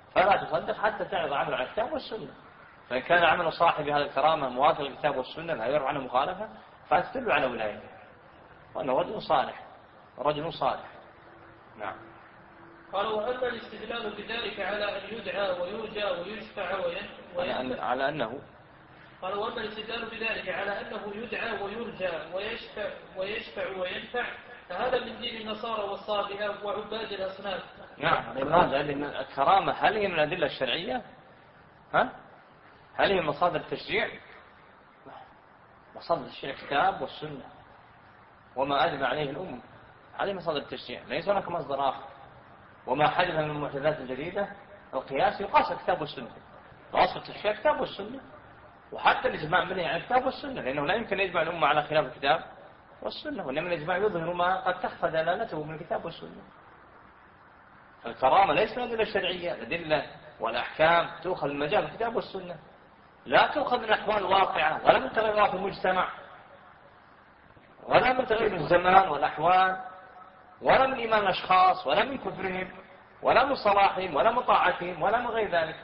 فلا تصدق حتى تعرض عمل على الكتاب والسنة. فإن كان عمل صاحب هذه الكرامة موافق للكتاب والسنة لا يعرف عنه مخالفة فأستدل على ولايته وأنه رجل صالح رجل صالح. نعم. قال وأما الاستدلال بذلك على أن يدعى ويرجى ويشفع على أنه قال وأما الاستدلال بذلك على أنه يدعى ويرجى ويشفع وينفع فهذا من دين النصارى والصابئة وعباد الأصنام. نعم. لماذا؟ لأن الكرامة هل هي من الأدلة الشرعية؟ هل هي مصادر التشريع؟ مصادر التشريع الكتاب والسنة وما أجمع عليه الأمة، هذه مصادر التشريع، ليس هناك مصدر آخر. وما حدث من المعتزلات الجديدة القياس يقاس الكتاب والسنة، وأصل التشريع الكتاب والسنة، وحتى الإجماع منه على الكتاب والسنة، لأنه لا يمكن يجمع الأمة على خلاف الكتاب والسنة، وإنما الإجماع يظهر ما قد تخفى دلالته من الكتاب والسنة. الكرامة ليس من الأدلة الشرعية، الأدلة والأحكام تؤخذ من مجال الكتاب والسنة، لا تؤخذ من الأحوال الواقعة ولا من تغيرات المجتمع ولا من تغيير الزمان والأحوال ولا من إيمان الأشخاص ولا من كفرهم ولا من صلاحهم ولا من طاعتهم ولا من غير ذلك.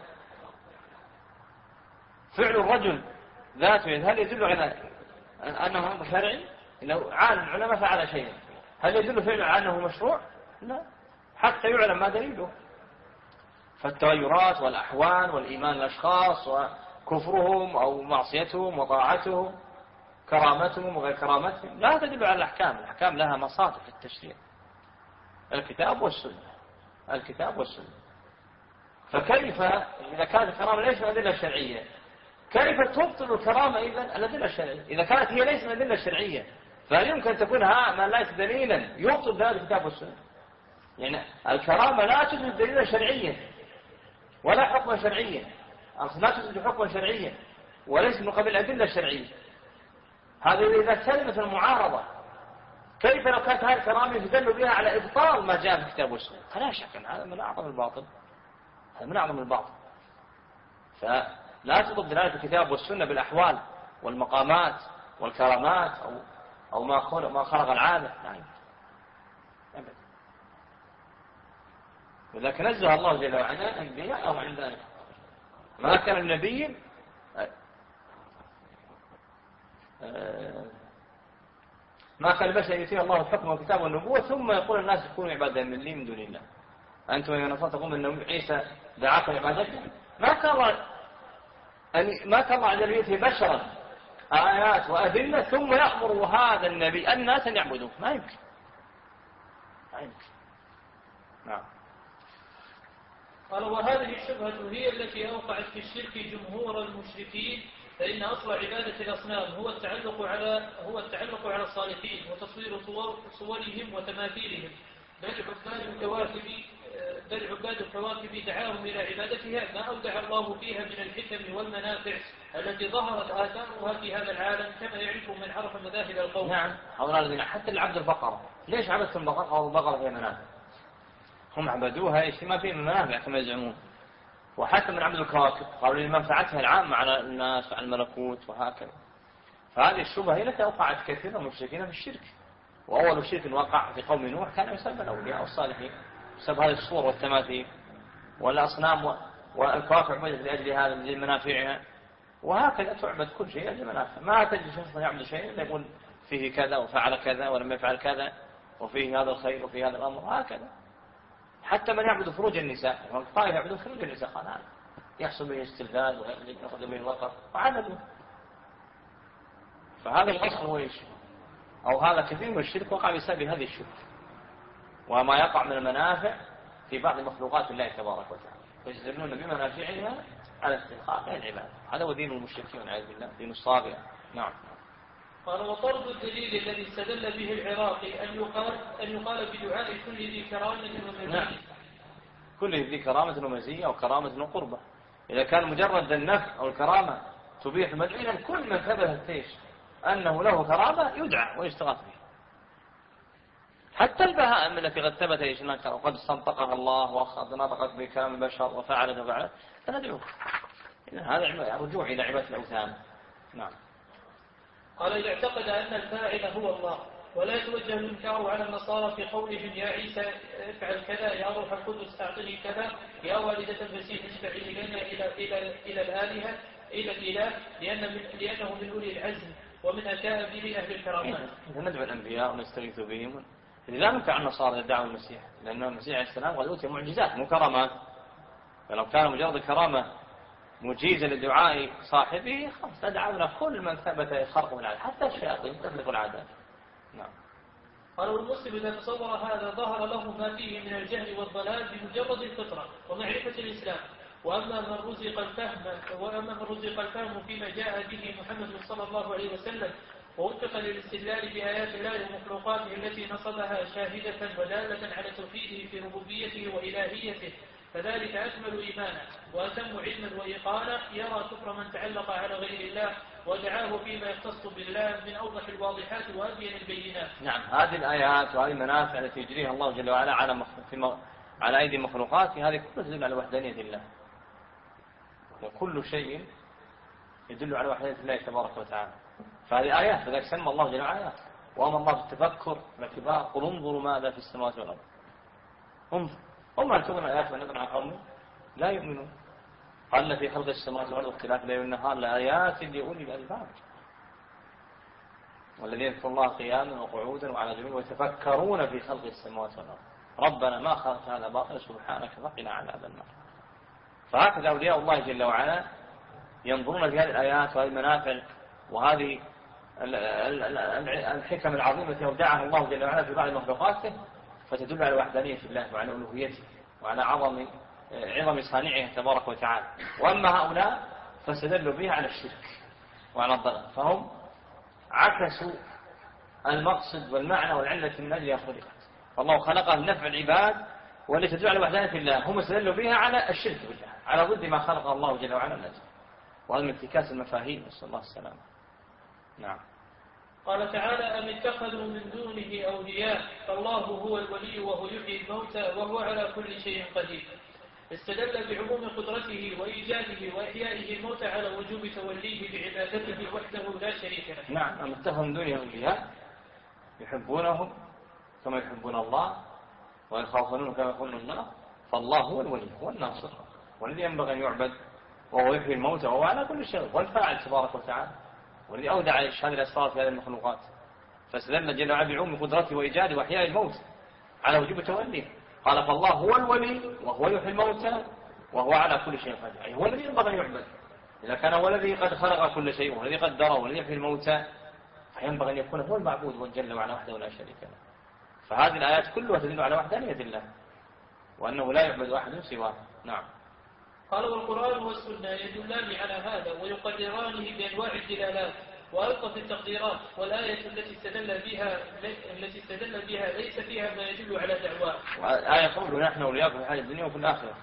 فعل الرجل ذاته هل يدل على أنه أمر شرعي؟ لو عالم العلماء فعل شيئا هل يدل فعله على أنه مشروع؟ لا، حتى يعلم ما دليله. فالتغيرات والأحوال والإيمان الأشخاص وكفرهم أو معصيتهم وطاعتهم كرامتهم وغير كرامتهم لا تدل على الأحكام. الأحكام لها مصادر في التشريع، الكتاب والسنة، الكتاب والسنة. فكيف إذا كانت الكرامة ليس من الأدلة الشرعية كيف تبطل الكرامة إذن الأدلة الشرعية؟ إذا كانت هي ليس من الأدلة الشرعية فهل يمكن تكون ما ليس دليلا يبطل ذلك الكتاب والسنة؟ يعني الكرامة لا تثبت دليلا شرعيا ولا حكما شرعيا، لا تثبت حكما شرعيا وليس من قبل الأدلة الشرعية. هذا إذا سلمت المعارضة. كيف لو كانت هذه الكرامة يدل بها على إبطال ما جاء في الكتاب والسنة؟ فلا شك أن هذا من أعظم الباطل، هذا من أعظم الباطل. فلا تضب دلالة الكتاب والسنة بالأحوال والمقامات والكرامات أو ما خلق العادة، لا يمكن أبدا. وذلك نزه الله جل وعلا أنبياء أو عن ذلك. ما كان النبي ما كان البشر يؤتيه الله الحكم والكتاب والنبوة ثم يقول الناس كونوا عبادا من لي من دون الله. أنتم يا نصارى تقولون أن عيسى دعاكم عبادته. ما كان الله عز وجل يؤتي بشرا آيات وأدلة ثم يأمر هذا النبي الناس أن يعبدوه. ما يمكن. نعم. قال وهذه الشبهة هي التي أوقعت في الشرك جمهور المشركين، فإن أصل عبادة الأصنام هو التعلق على الصالحين وتصوير صورهم وتماثيلهم، بل عباد الكواكب دعاهم إلى عبادتها ما أودع الله فيها من الحكم والمنافع التي ظهرت آثارها في هذا العالم كما يعرف من عرف مذاهب القوم. نعم. حتى العبد البقرة، ليش عبدتم البقرة أو البقرة فيها منافع؟ هم عبدوها ما فيه من منافع كما يزعمون. وحتى من عبد الكواكب قالوا لمنفعتها العامة على الناس وعلى الملكوت وهكذا. فهذه الشبهة هي التي أوقعت كثير من المشركين في الشرك. وأول شرك وقع في قوم نوح كان يسمى الأولياء والصالحين بسبب هذه الصور والتماثيل والأصنام والكواكب عبدت لأجل هذا من منافعها، وهكذا تعبد كل شيء لأجل منافع. ما تجد شخص يعبد شيء إلا يقول فيه كذا وفعل كذا ولم يفعل كذا وفيه هذا الخير وفيه هذا الأمر، هكذا. حتى من يعبد فروج النساء، والطائف يعبدون فروج النساء، قال هذا يحصل به استلذاذ ويأخذ به الوقت وعبدوا. فهذا الأصل هو ايش؟ أو هذا كثير من الشرك وقع بسبب هذه الشرك وما يقع من المنافع في بعض مخلوقات الله تبارك وتعالى، ويستدلون بمنافعها على استحقاق العبادة. هذا هو دين المشركين والعياذ بالله، دين الصابئة. نعم. قال وطرد الدليل الذي استدل به العراقي أن يقال بدعاء كل ذي كرامة ومزية. نعم. كل ذي كرامة ومزية أو كرامة وقربة. إذا كان مجرد النفع أو الكرامة تبيح المدعو، كل من ثبتت ايش أنه له كرامة يدعى ويستغاث به. حتى البهائم التي قد ثبت ايش وقد استنطقها الله وأخذ نطقت بكلام البشر وفعلت وفعلت فندعوه. هذا رجوع إلى عبادة الأوثان. نعم. قال إذا اعتقد أن الفاعل هو الله ولا يتوجه الإنكار على النصارى في قولهم يا عيسى افعل كذا، يا روح القدس أعطني كذا، يا والدة المسيح اشفعي لنا إلى الآلهة إلى الإله، لأنه من أولي العزم ومن أكابر أهل الكرامات. ندعو الأنبياء ونستغيث بهم. لا ننكر عن النصارى يدعوا المسيح، لأن المسيح عليه السلام قد أوتي معجزات مو كرامات. فلو كان مجرد كرامة مجيزة لدعاء صاحبه خلاص ندعونا كل من ثبت خرق من العادة، حتى الشياطين تخلق العادات. نعم. قالوا المسلم إذا تصور هذا ظهر له ما فيه من الجهل والضلال بمجرد الفطرة ومعرفة الإسلام. وأما من رزق الفهم فيما جاء به محمد صلى الله عليه وسلم ووفق للاستدلال بآيات الله ومخلوقاته التي نصبها شاهدة ودالة على توحيده في ربوبيته وإلهيته، فذلك أكمل إيمانا وأتم علما وإيقانا، يرى كفر من تعلق على غير الله ودعاه فيما يختص بالله من أوضح الواضحات وأبين البينات. نعم، هذه الآيات وهذه المنافع التي يجريها الله جل وعلا على أيدي مخلوقاته هذه كلها تدل على وحدانية الله، وكل شيء يدل على وحدانية الله تبارك وتعالى. فهذه آيات، فذلك سمى الله جل وعلا آيات، وأمر الله بالتفكر باعتبار قل انظروا ماذا في السماوات والأرض. انظر، وما تكون آيات ونذر عن قوم لا يؤمنون. قال في خلق السماوات والأرض واختلاف الليل والنهار لآيات لأولي الألباب والذين يذكرون الله قياما وقعودا وعلى جنوبهم ويتفكرون في خلق السماوات والأرض ربنا ما خلقت هذا باطلا سبحانك فقنا عذاب النار. فهكذا أولياء الله جل وعلا ينظرون في هذه الآيات وهذه المنافع وهذه الحكم العظيمة التي أودعها الله جل وعلا في بعض مخلوقاته، فتدل على وحدانية الله وعلى ألوهيته وعلى عظم صانعه تبارك وتعالى. وأما هؤلاء فاستدلوا بها على الشرك وعلى الضلال، فهم عكسوا المقصد والمعنى والعلة من أجلها خلقت. فالله خلقها لنفع العباد والتي تدل على وحدانية الله، هم استدلوا بها على الشرك بالله، على ضد ما خلق الله جل وعلا من أجله. وهذا من انتكاس المفاهيم، نسأل الله السلامة. نعم. قال تعالى أم اتخذوا من دونه أولياء فالله هو الولي وهو يحيي الموتى وهو على كل شيء قدير. استدل بعموم قدرته وإيجاده وإحيائه الموتى على وجوب توليه بعبادته وحده لا شريك له. نعم، أم اتخذوا من دونه أولياء يحبونهم كما يحبون الله ويخافونه كما يخافون الله، فالله هو الولي هو الناصر والذي ينبغي أن يعبد، وهو يحيي الموتى وهو على كل شيء، والفاعل تبارك وتعالى والذي أودع هذه الأسرار في هذه المخلوقات. فاستدل جل وعلا بعموم قدرته وإيجاده وإحياء الموت على وجوب توليه، قال فالله هو الولي وهو يحيي الموتى وهو على كل شيء قدير، أي هو الذي ينبغي أن يعبد. إذا كان هو الذي قد خلق كل شيء والذي قدره والذي يحيي الموتى فينبغي أن يكون هو المعبود جل وعلا وحده لا شريك له. فهذه الآيات كلها تدل على وحدانية الله وأنه لا يعبد أحد سواه. نعم. قال والقرآن والسنة يدلان على هذا ويقدرانه بأنواع الدلالات وألطف التقديرات، والآية التي استدل بها ليس فيها ما يدل على دعواه. آية قوله نحن أولياءكم في الحياة الدنيا وفي الآخرة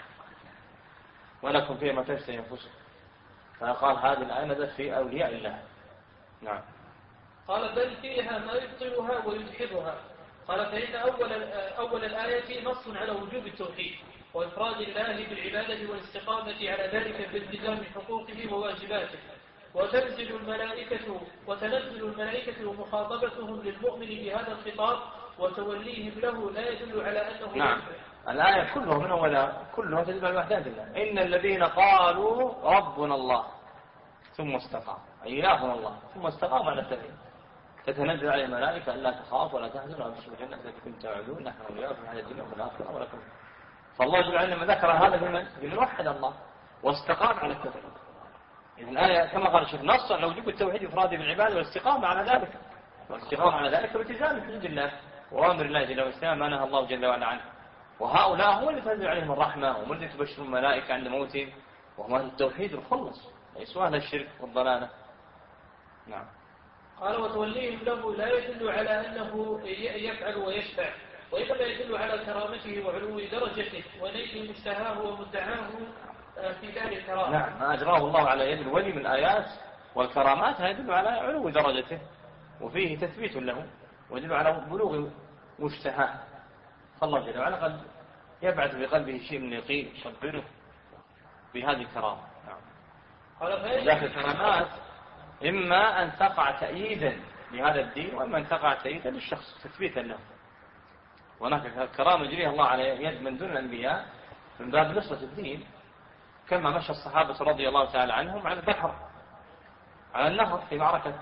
ولكم فيها ما تشتهي أنفسكم، فقال هذه الآية نزلت في أولياء الله. نعم. قال بل فيها ما يبطلها ويدحضها. قال فإن أول الآية نص على وجوب التوحيد وإفراد الله بالعبادة والاستقامة على ذلك بالتزام حقوقه وواجباته، وتنزل الملائكة ومخاطبتهم للمؤمن بهذا الخطاب وتوليهم له لا يدل على أنه نعم. الآية كلها من أولها كلها تدل على وحدانية الله. إن الذين قالوا ربنا الله ثم استقاموا، أي إلهنا الله ثم استقاموا على التوحيد تتنزل عليه الملائكة ألا تخاف ولا تحزن وأبشروا بالجنة التي كنتم توعدون نحن أولياؤكم في الحياة الدنيا وفي الآخرة ولكم. فالله جل وعلا لما ذكر هذا بمن وحد الله واستقام على التوحيد. إذن الآية كما قال الشيخ نص على وجوب التوحيد إفراده بالعبادة والاستقامة على ذلك، والاستقامة على ذلك بالتزام حدود الله وأمر الله جل وعلا ما نهى الله جل وعلا عنه. وهؤلاء هم اللي تنزل عليهم الرحمة وهم اللي تبشرون الملائكة عند موتهم، وهم أهل التوحيد الخلص ليسوا أهل الشرك والضلالة. نعم. قال وتوليهم له لا يدل على أنه يفعل ويشفع، وإنما يدل على كرامته وعلو درجته ونيل مشتهاه ومدعاه في دار الكرامة. نعم، ما أجراه الله على يد الولي من الآيات والكرامات يدل على علو درجته وفيه تثبيت له ويدل على بلوغ مشتهاه. فالله جل وعلا قد يبعث بقلبه شيء من يقين يصبره بهذه الكرامة. نعم. ذاك الكرامات إما أن تقع تأييدا لهذا الدين، وإما أن تقع تأييدا للشخص تثبيتا له. وهناك كرامة يجريها الله على يد من دون الأنبياء من باب نصرة الدين، كما مشى الصحابة رضي الله تعالى عنهم على البحر، على النهر في معركة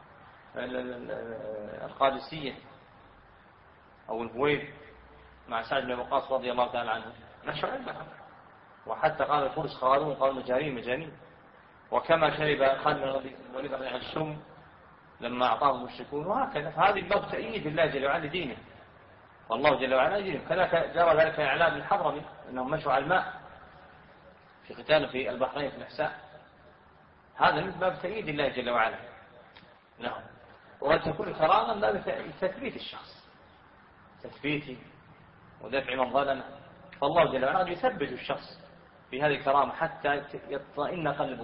القادسية أو الهويب مع سعد بن وقاص رضي الله تعالى عنه، مشوا على البحر. وحتى قال الفرس خالون قالوا مجانين. وكما شرب خالد بن الوليد رضي الله السم لما أعطاه المشركون، وهكذا. فهذه باب تأييد الله جل وعلا دينه، والله جل وعلا دينه. كذلك جرى ذلك إعلام الحضرمي أنهم مشوا على الماء في قتال في البحرين في الإحساء، هذا من باب تأييد الله جل وعلا. نعم. وقد تكون كرامة من باب تثبيت الشخص، تثبيته ودفع من ظلمه. فالله جل وعلا يثبت الشخص في هذه الكرامة حتى يطمئن قلبه،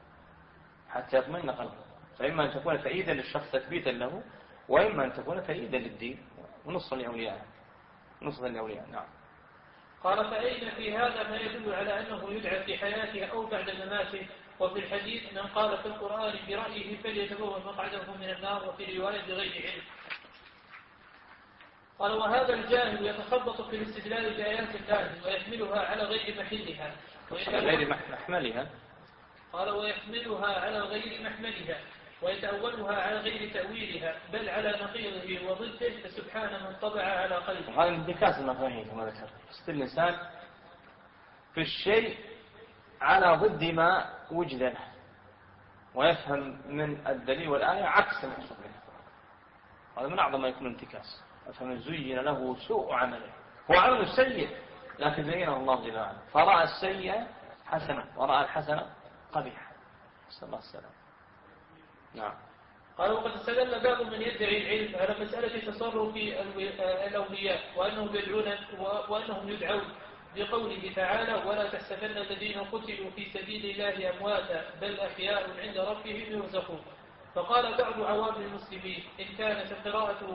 فإما أن تكون تأييدا للشخص تثبيتا له، وإما أن تكون تأييدا للدين ونصرا لأوليائه. نعم. قال فأين في هذا ما يدل على أنه يدعى في حياته أو بعد مماته؟ وفي الحديث من قال في القرآن برأيه فليتبوأ مقعده من النار، وفي رواية بغير علم. قال وهذا الجاهل يتخبط في الاستدلال بآيات الله ويحملها على غير محلها قال ويحملها على غير محملها ويتأولها على غير تأويلها، بل على نقيضه وضده، فسبحان من طبع على قلبه. هذا انتكاس المفاهيم كما ذكر. يستدل الإنسان في الشيء على ضد ما وجد له، ويفهم من الدليل والآية عكس ما يقصد منه. هذا من أعظم ما يكون انتكاس. فمن زين له سوء عمله، هو عمل سيء لكن زينه الله جل وعلا، فرأى السيء حسنة ورأى الحسنة قبيحة، نسأل الله السلام. نعم. قال وقد استدل باب من يدعي العلم على مسألة تصرف الأولياء وأنهم يدعون بقوله تعالى ولا تحسبن الذين قتلوا في سبيل الله أمواتا بل أحياء عند ربهم يرزقون. فقال بعض عوام المسلمين إن كانت القراءة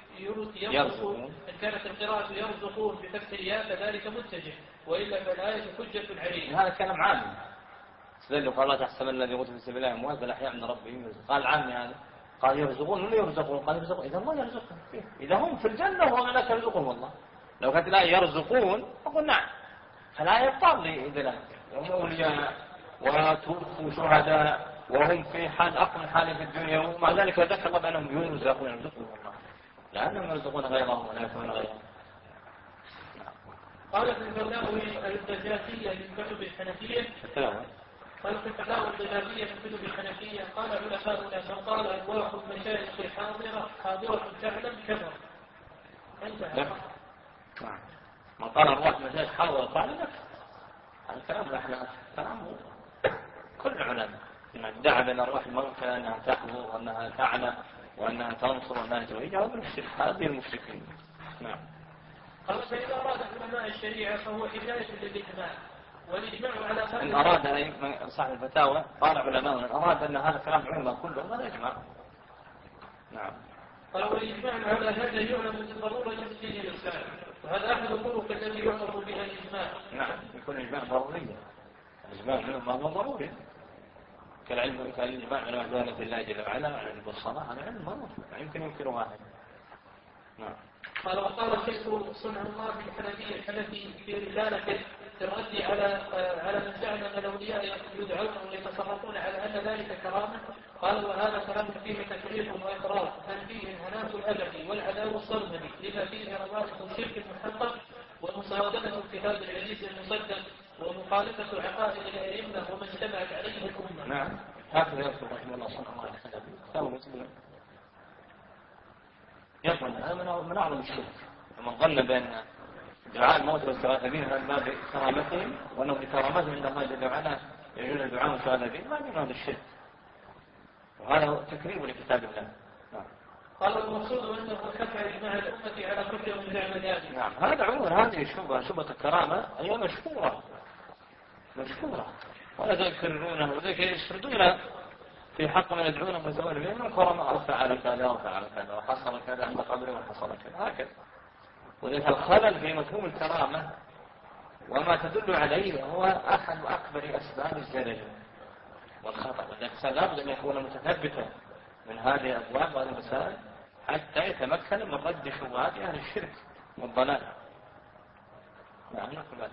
يرزقون بفتح الياء فذلك متجه، وإلا فالآية حجة عليه. هذا كلام عام. استدلوا قال لا تحسبن الذين قتلوا في سبيل الله أمواتا بل أحياء عند ربهم يرزقون. قال عام هذا. قال يرزقون من يرزقون؟ قال يرزقون إذا الله يرزقهم، إذا هم في الجنة وهناك يرزقهم والله. لو كانت الآية يرزقون أقول نعم، فالآية يبطل لي إذا هم أولياء وتوفوا شهداء وهم في حال أقل حال في الدنيا، ومع ذلك ذكر الله بأنهم يرزقون الله، لأنهم يرزقون غيرهم ولا يكون غيرهم. قال في الفتاوى الزجاجية من كتب الحنفية قال علماؤنا من قال أرواح المشايخ حاضرة تعلم كفر. انتهى. من قال أرواح المشايخ حاضرة تعلم كفر. هذا كلام احنا كلام كل علماء ادعى بأن أرواح الموتى أنها تحضر وأنها تعلم وأنها تنصر وأنها تهيج، هذه المشركين. نعم. قال فإذا أراد علماء الشريعة فهو حكاية للإجماع، والإجماع على إن أراد صاحب الفتاوى قال علماء من أراد أن هذا كلام علماء كله هذا إجماع. نعم. قال والإجماع على هذا يعلم بالضرورة يسجد الإسلام، وهذا أحد الطرق التي يعرف بها الإجماع. نعم، يكون الإجماع ضروري. الإجماع ما هو ضروري كالإجماع على وحدانية الله جل وعلا على الصلاة، هذا علم ضروري يمكن ينكره واحد. نعم. قال وقال الشيخ صنع الله الحنفي في رسالته في الرد على من زعم ان الاولياء يدعون ويتصرفون على ان ذلك كرامه. قال وهذا كلام فيه تكرير واقرار، بل فيه الهلاك الابدي والعذاب الصرمدي لما فيه روابط الشرك المحقق ومصادمه الكتاب العزيز المصدق ومخالفه عقائد الائمه وما اجتمعت عليه الامه. نعم. هكذا يذكر رحمه الله صلى الله عليه وسلم يظن هذا من أعظم الشرك. ومن ظن بأن دعاء الموت والاستغاثة به من باب كرامتهم وأنه بكرامتهم عند الله جل وعلا يجوز الدعاء والاستغاثة به، ما من هذا الشرك، وهذا تكريم لكتاب الله. نعم. قال المقصود أنه كفى إجماع الأمة على كفر من زعم ذلك. نعم. هذا عموما هذه شبهة الكرامة هي مشهورة ولا تكررونها وذلك يشردون في حق من يدعونهم ويسألون بهم من كرامة فعل كذا وفعل كذا وحصل كذا عند قبره وحصل كذا هكذا. وذلك الخلل في مفهوم الكرامة وما تدل عليه هو أحد أكبر أسباب الزلل والخطأ. والإنسان لابد أن يكون متثبتا من هذه الأبواب وهذه المسائل حتى يتمكن من رد شبهات أهل الشرك والضلال. نعم نقول بعد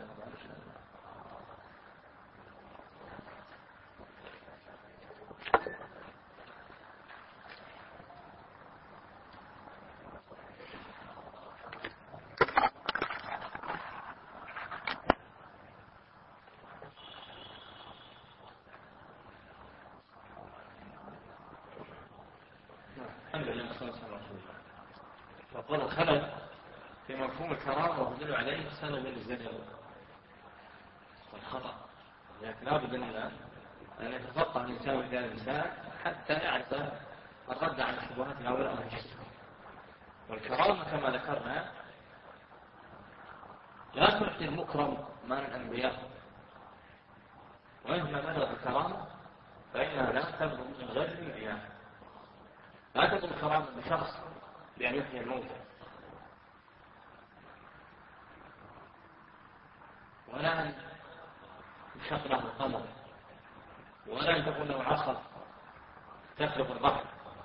وقال الخلل في مفهوم الكرامة ويدل عليه سند الزلل والخطأ، لكن لا بد أن يتفقه الإنسان في هذه المسائل حتى يعرف الرد على الشبهات هؤلاء الجسد. والكرامة كما ذكرنا لا تعطي المكرم مال الأنبياء، ومهما بلغ الكرامة فإنها لا تبلغ من غير الأنبياء. لا تكون كرامة بشخص بأن يحيي الموتى، ولا أن يشق له القمر، ولا أن تكون له عصا تخلق البحر،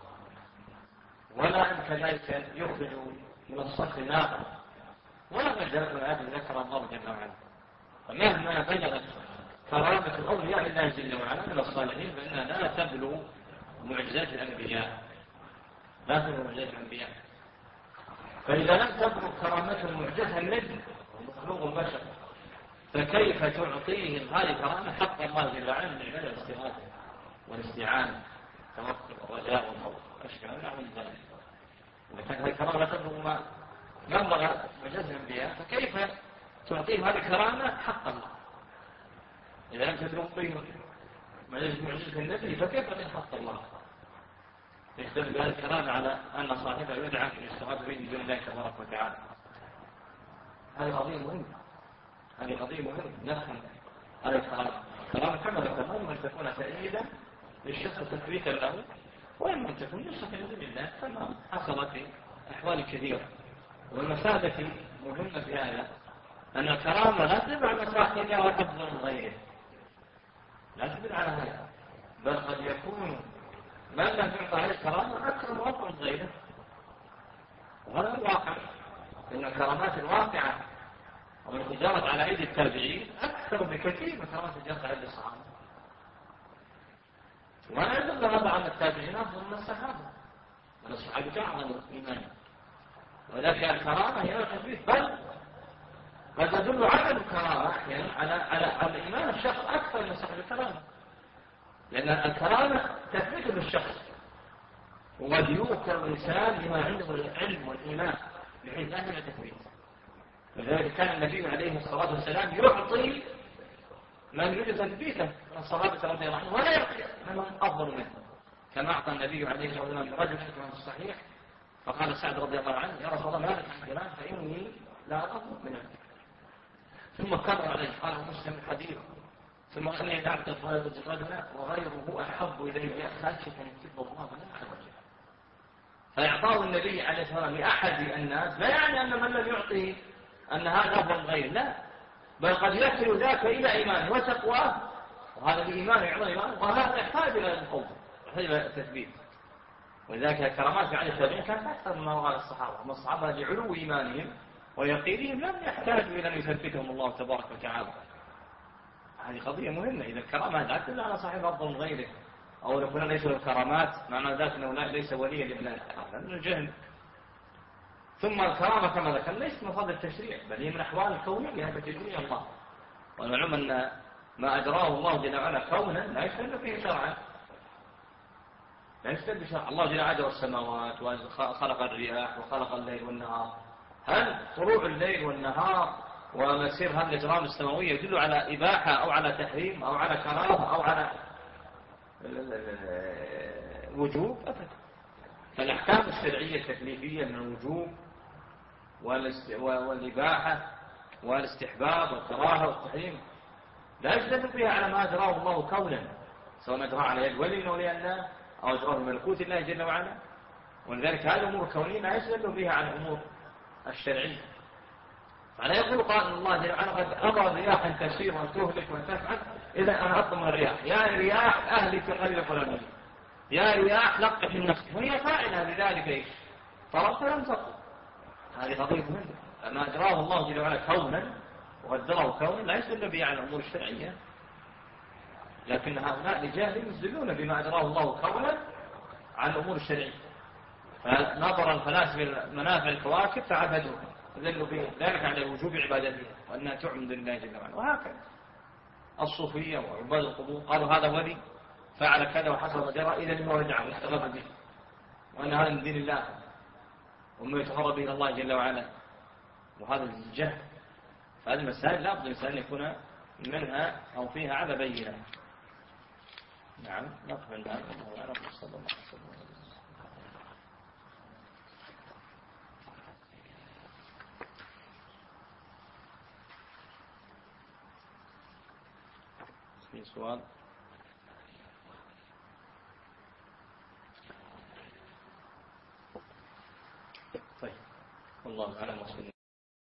ولا أن كذلك يخرج من الصخر نارا، ولا غير ذلك من الآيات التي ذكر الله جل وعلا. فمهما بلغت كرامة الأولياء لله جل وعلا من الصالحين فإنها لا تبلغ معجزات الأنبياء، لا تبلغ معجزات الأنبياء. فإذا لم تبلغ كرامته المعجزة النبي ومخلوق البشر، فكيف تعطيهم هذه الكرامة حق الله جل وعلا من عبادة الاستغاثة والاستعانة توكل ورجاء وخوف أشكال من ذلك؟ إذا كانت هذه الكرامة لا تبلغ ما بلغ معجزة الأنبياء، فكيف تعطيهم هذه الكرامة حق الله؟ إذا لم تبلغ بهم معجزة النبي فكيف تعطيهم حق الله؟ يشتغل بهذه الكرامة على أن صاحبه يدعى في الاستغاثة به دون الله تبارك وتعالى. هذه قضية مهمة، هذه قضية مهمة نفهم هذه الكرامة. الكرامة كما ذكرنا أن تكون تأييدا للشخص تثبيتا له، وإما أن تكون نصحا لله كما حصل في أحوال كثيرة. والمسادة مهمة في هذا أن الكرامة لا تدل على مساحتها وحفظ من غيره، لا تدل على هذا، بل قد يكون من لم يعطى هذه الكرامة أكثر وأفضل من غيره. وهذا الواقع أن الكرامات الواقعة والتي جرت على أيدي التابعين أكثر بكثير من الكرامات التي جرت على أيدي الصحابة. ولا يدل هذا على التابعين أفضل من الصحابة، من الصحابة أعظم إيمانا، ولكن الكرامة هي التثبيت، بل قد تدل على الكرامة أحيانا على إيمان الشخص أكثر من صاحب الكرامة، لأن الكرامة تثبت للشخص وقد يوكل الإنسان لما عنده العلم والإيمان بحيث لا يمنع تثبيت. لذلك كان النبي عليه الصلاة والسلام يعطي من يريد تثبيته من الصحابة رضي الله عنهم ولا يعطي من أفضل منه، كما أعطى النبي عليه الصلاة والسلام رجل حكمه الصحيح فقال سعد رضي الله عنه يا رسول الله ما لك عن كلام فإني لا أفضل منه، ثم كرر عليه قال مسلم الحديث ثم أني أعطف هذا الرجل وغيره أحب إليه خاشية أن يكتب الله لا أحد. فإعطاه النبي عليه الصلاة والسلام لأحد الناس لا يعني أن من لم يعطيه أن هذا أفضل غير، لا، بل قد يصل ذاك إلى إيمانه وتقواه، وهذا الإيمان يعطي إيمان، وهذا يحتاج إلى القوة يحتاج إلى التثبيت. ولذلك الكرامات في عهد التابعين كانت أكثر مما وقع الصحابة، هم الصحابة لعلو إيمانهم ويقينهم لم يحتاجوا إلى أن يثبتهم الله تبارك وتعالى. هذه قضية مهمة. إذا الكرامات لا تدل على صاحب أفضل من غيره، أو لو كنا ليس له كرامات معنى ذلك أنه ليس وليا لله تعالى من الجهل. ثم الكرامة كما ذكر ليست من فضل التشريع، بل هي من أحوال الكونية التي تجريها الله، ونعلم أن ما أجراه الله جل وعلا كونا لا يستدل فيه شرعا، لا يستدل بشرع. الله جل وعلا والسماوات وخلق الرياح وخلق الليل والنهار، هل طلوع الليل والنهار ومسير هذه الأجرام السماوية يدل على إباحة أو على تحريم أو على كراهة أو على وجوب؟ أبدا. فالأحكام الشرعية التكليفية من الوجوب والإباحة والاستحباب والكراهة والتحريم لا يستدل بها على ما أجراه الله كونا، سواء أجراه على يد ولي من أولياء الله أو أجراه بملكوت الله جل وعلا. ولذلك هذه الأمور الكونية لا يستدل بها على الأمور الشرعية. فلا يقول قائل الله جل وعلا قد أمر رياحا تسير وتهلك وتفعل، إذا أنا أطلب من الرياح يا رياح أهلك قليلا فلانية، يا رياح لقح النخل، وهي فاعلة لذلك إيش؟ طرف فلم تطل. هذه قضية مهمة. ما أجراه الله جل وعلا كونا وقدره كونا لا يدل به على الأمور الشرعية، لكن هؤلاء رجال ينزلون بما أجراه الله كونا عن الأمور الشرعية، فنظر الفلاسفة منافع الكواكب فعبدوها ذلوا بها، ذلك على وجوب عبادتها وأنها تعبد لله جل وعلا. وهكذا الصوفية وعباد القبور قالوا هذا ولي فعل كذا وحصل ما جرى إذا هو رجع واستغرب به، وأن هذا من دين الله وما يتقرب إلى الله جل وعلا، وهذا الجهل. فهذه المسائل لا بد الإنسان يكون منها أو فيها على بينة. نعم نقف عند هذا. الله أعلم. صلى الله عليه وسلم. في سؤال؟